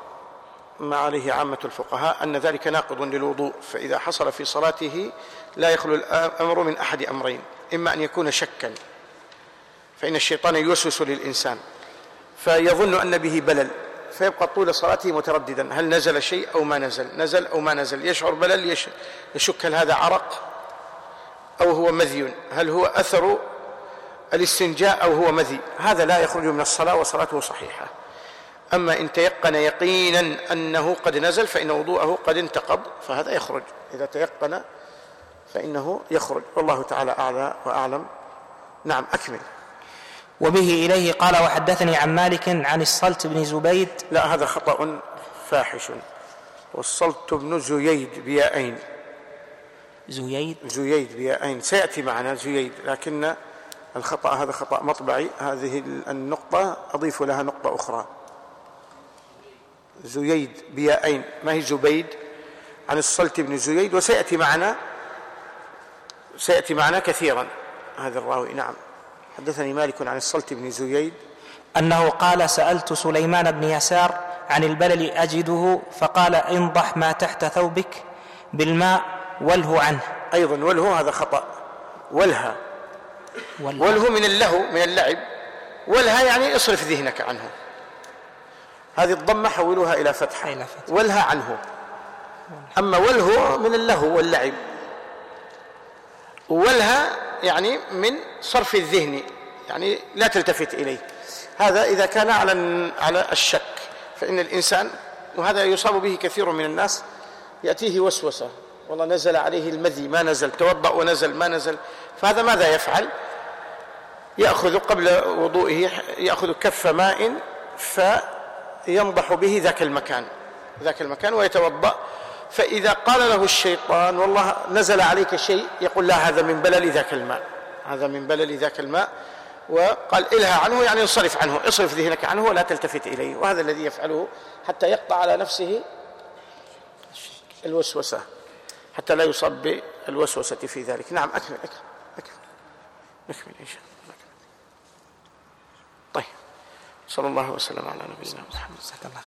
ما عليه عامة الفقهاء أن ذلك ناقض للوضوء، فإذا حصل في صلاته لا يخلو الأمر من أحد أمرين: إما أن يكون شكا، فإن الشيطان يوسوس للإنسان فيظن أن به بلل، فيبقى طول صلاته مترددا هل نزل شيء أو ما نزل، نزل أو ما نزل، يشعر بلل، يشك هل هذا عرق أو هو مذي، هل هو أثر الاستنجاء أو هو مذي، هذا لا يخرج من الصلاة وصلاته صحيحة. أما إن تيقن يقينا أنه قد نزل فإن وضوءه قد انتقض، فهذا يخرج، إذا تيقن فإنه يخرج، والله تعالى أعلى وأعلم. نعم أكمل. وبه إليه قال: وحدثني عن مالك عن الصلت بن زبيد. لا، هذا خطأ فاحش، والصلت بن زييد بيائين. زييد زييد بيائين سيأتي معنا زييد، لكن الخطأ هذا خطأ مطبعي، هذه النقطة أضيف لها نقطة أخرى. زييد بيائين، ما هي زبيد، عن الصلت بن زييد، وسيأتي معنا سيأتي معنا كثيرا هذا الراوي. نعم. حدثني مالك عن الصلت بن زييد أنه قال: سألت سليمان بن يسار عن البلل أجده، فقال: انضح ما تحت ثوبك بالماء وله عنه. أيضا وله هذا خطأ، ولها وله من اللهو، من اللعب، ولها يعني اصرف ذهنك عنه، هذه الضمة حولوها إلى فتحة، ولها عنه. أما وله من اللهو واللعب، ولها يعني من صرف الذهن، يعني لا تلتفت إليه. هذا إذا كان على على الشك، فإن الإنسان، وهذا يصاب به كثير من الناس، يأتيه وسوسة، والله نزل عليه المذي ما نزل، توضأ ونزل ما نزل، فهذا ماذا يفعل؟ يأخذ قبل وضوئه يأخذ كف ماء فينضح به ذاك المكان ذاك المكان ويتوضأ. فإذا قال له الشيطان والله نزل عليك شيء، يقول لا، هذا من بلل ذاك الماء، هذا من بلل ذاك الماء، وقال إلها عنه، يعني انصرف عنه، اصرف ذهنك عنه ولا تلتفت إليه. وهذا الذي يفعله حتى يقطع على نفسه الوسوسة، حتى لا يصاب بالوسوسة في ذلك. نعم أكمل أكمل أكمل نكمل إن شاء الله. طيب، صلى الله وسلم على نبينا محمد.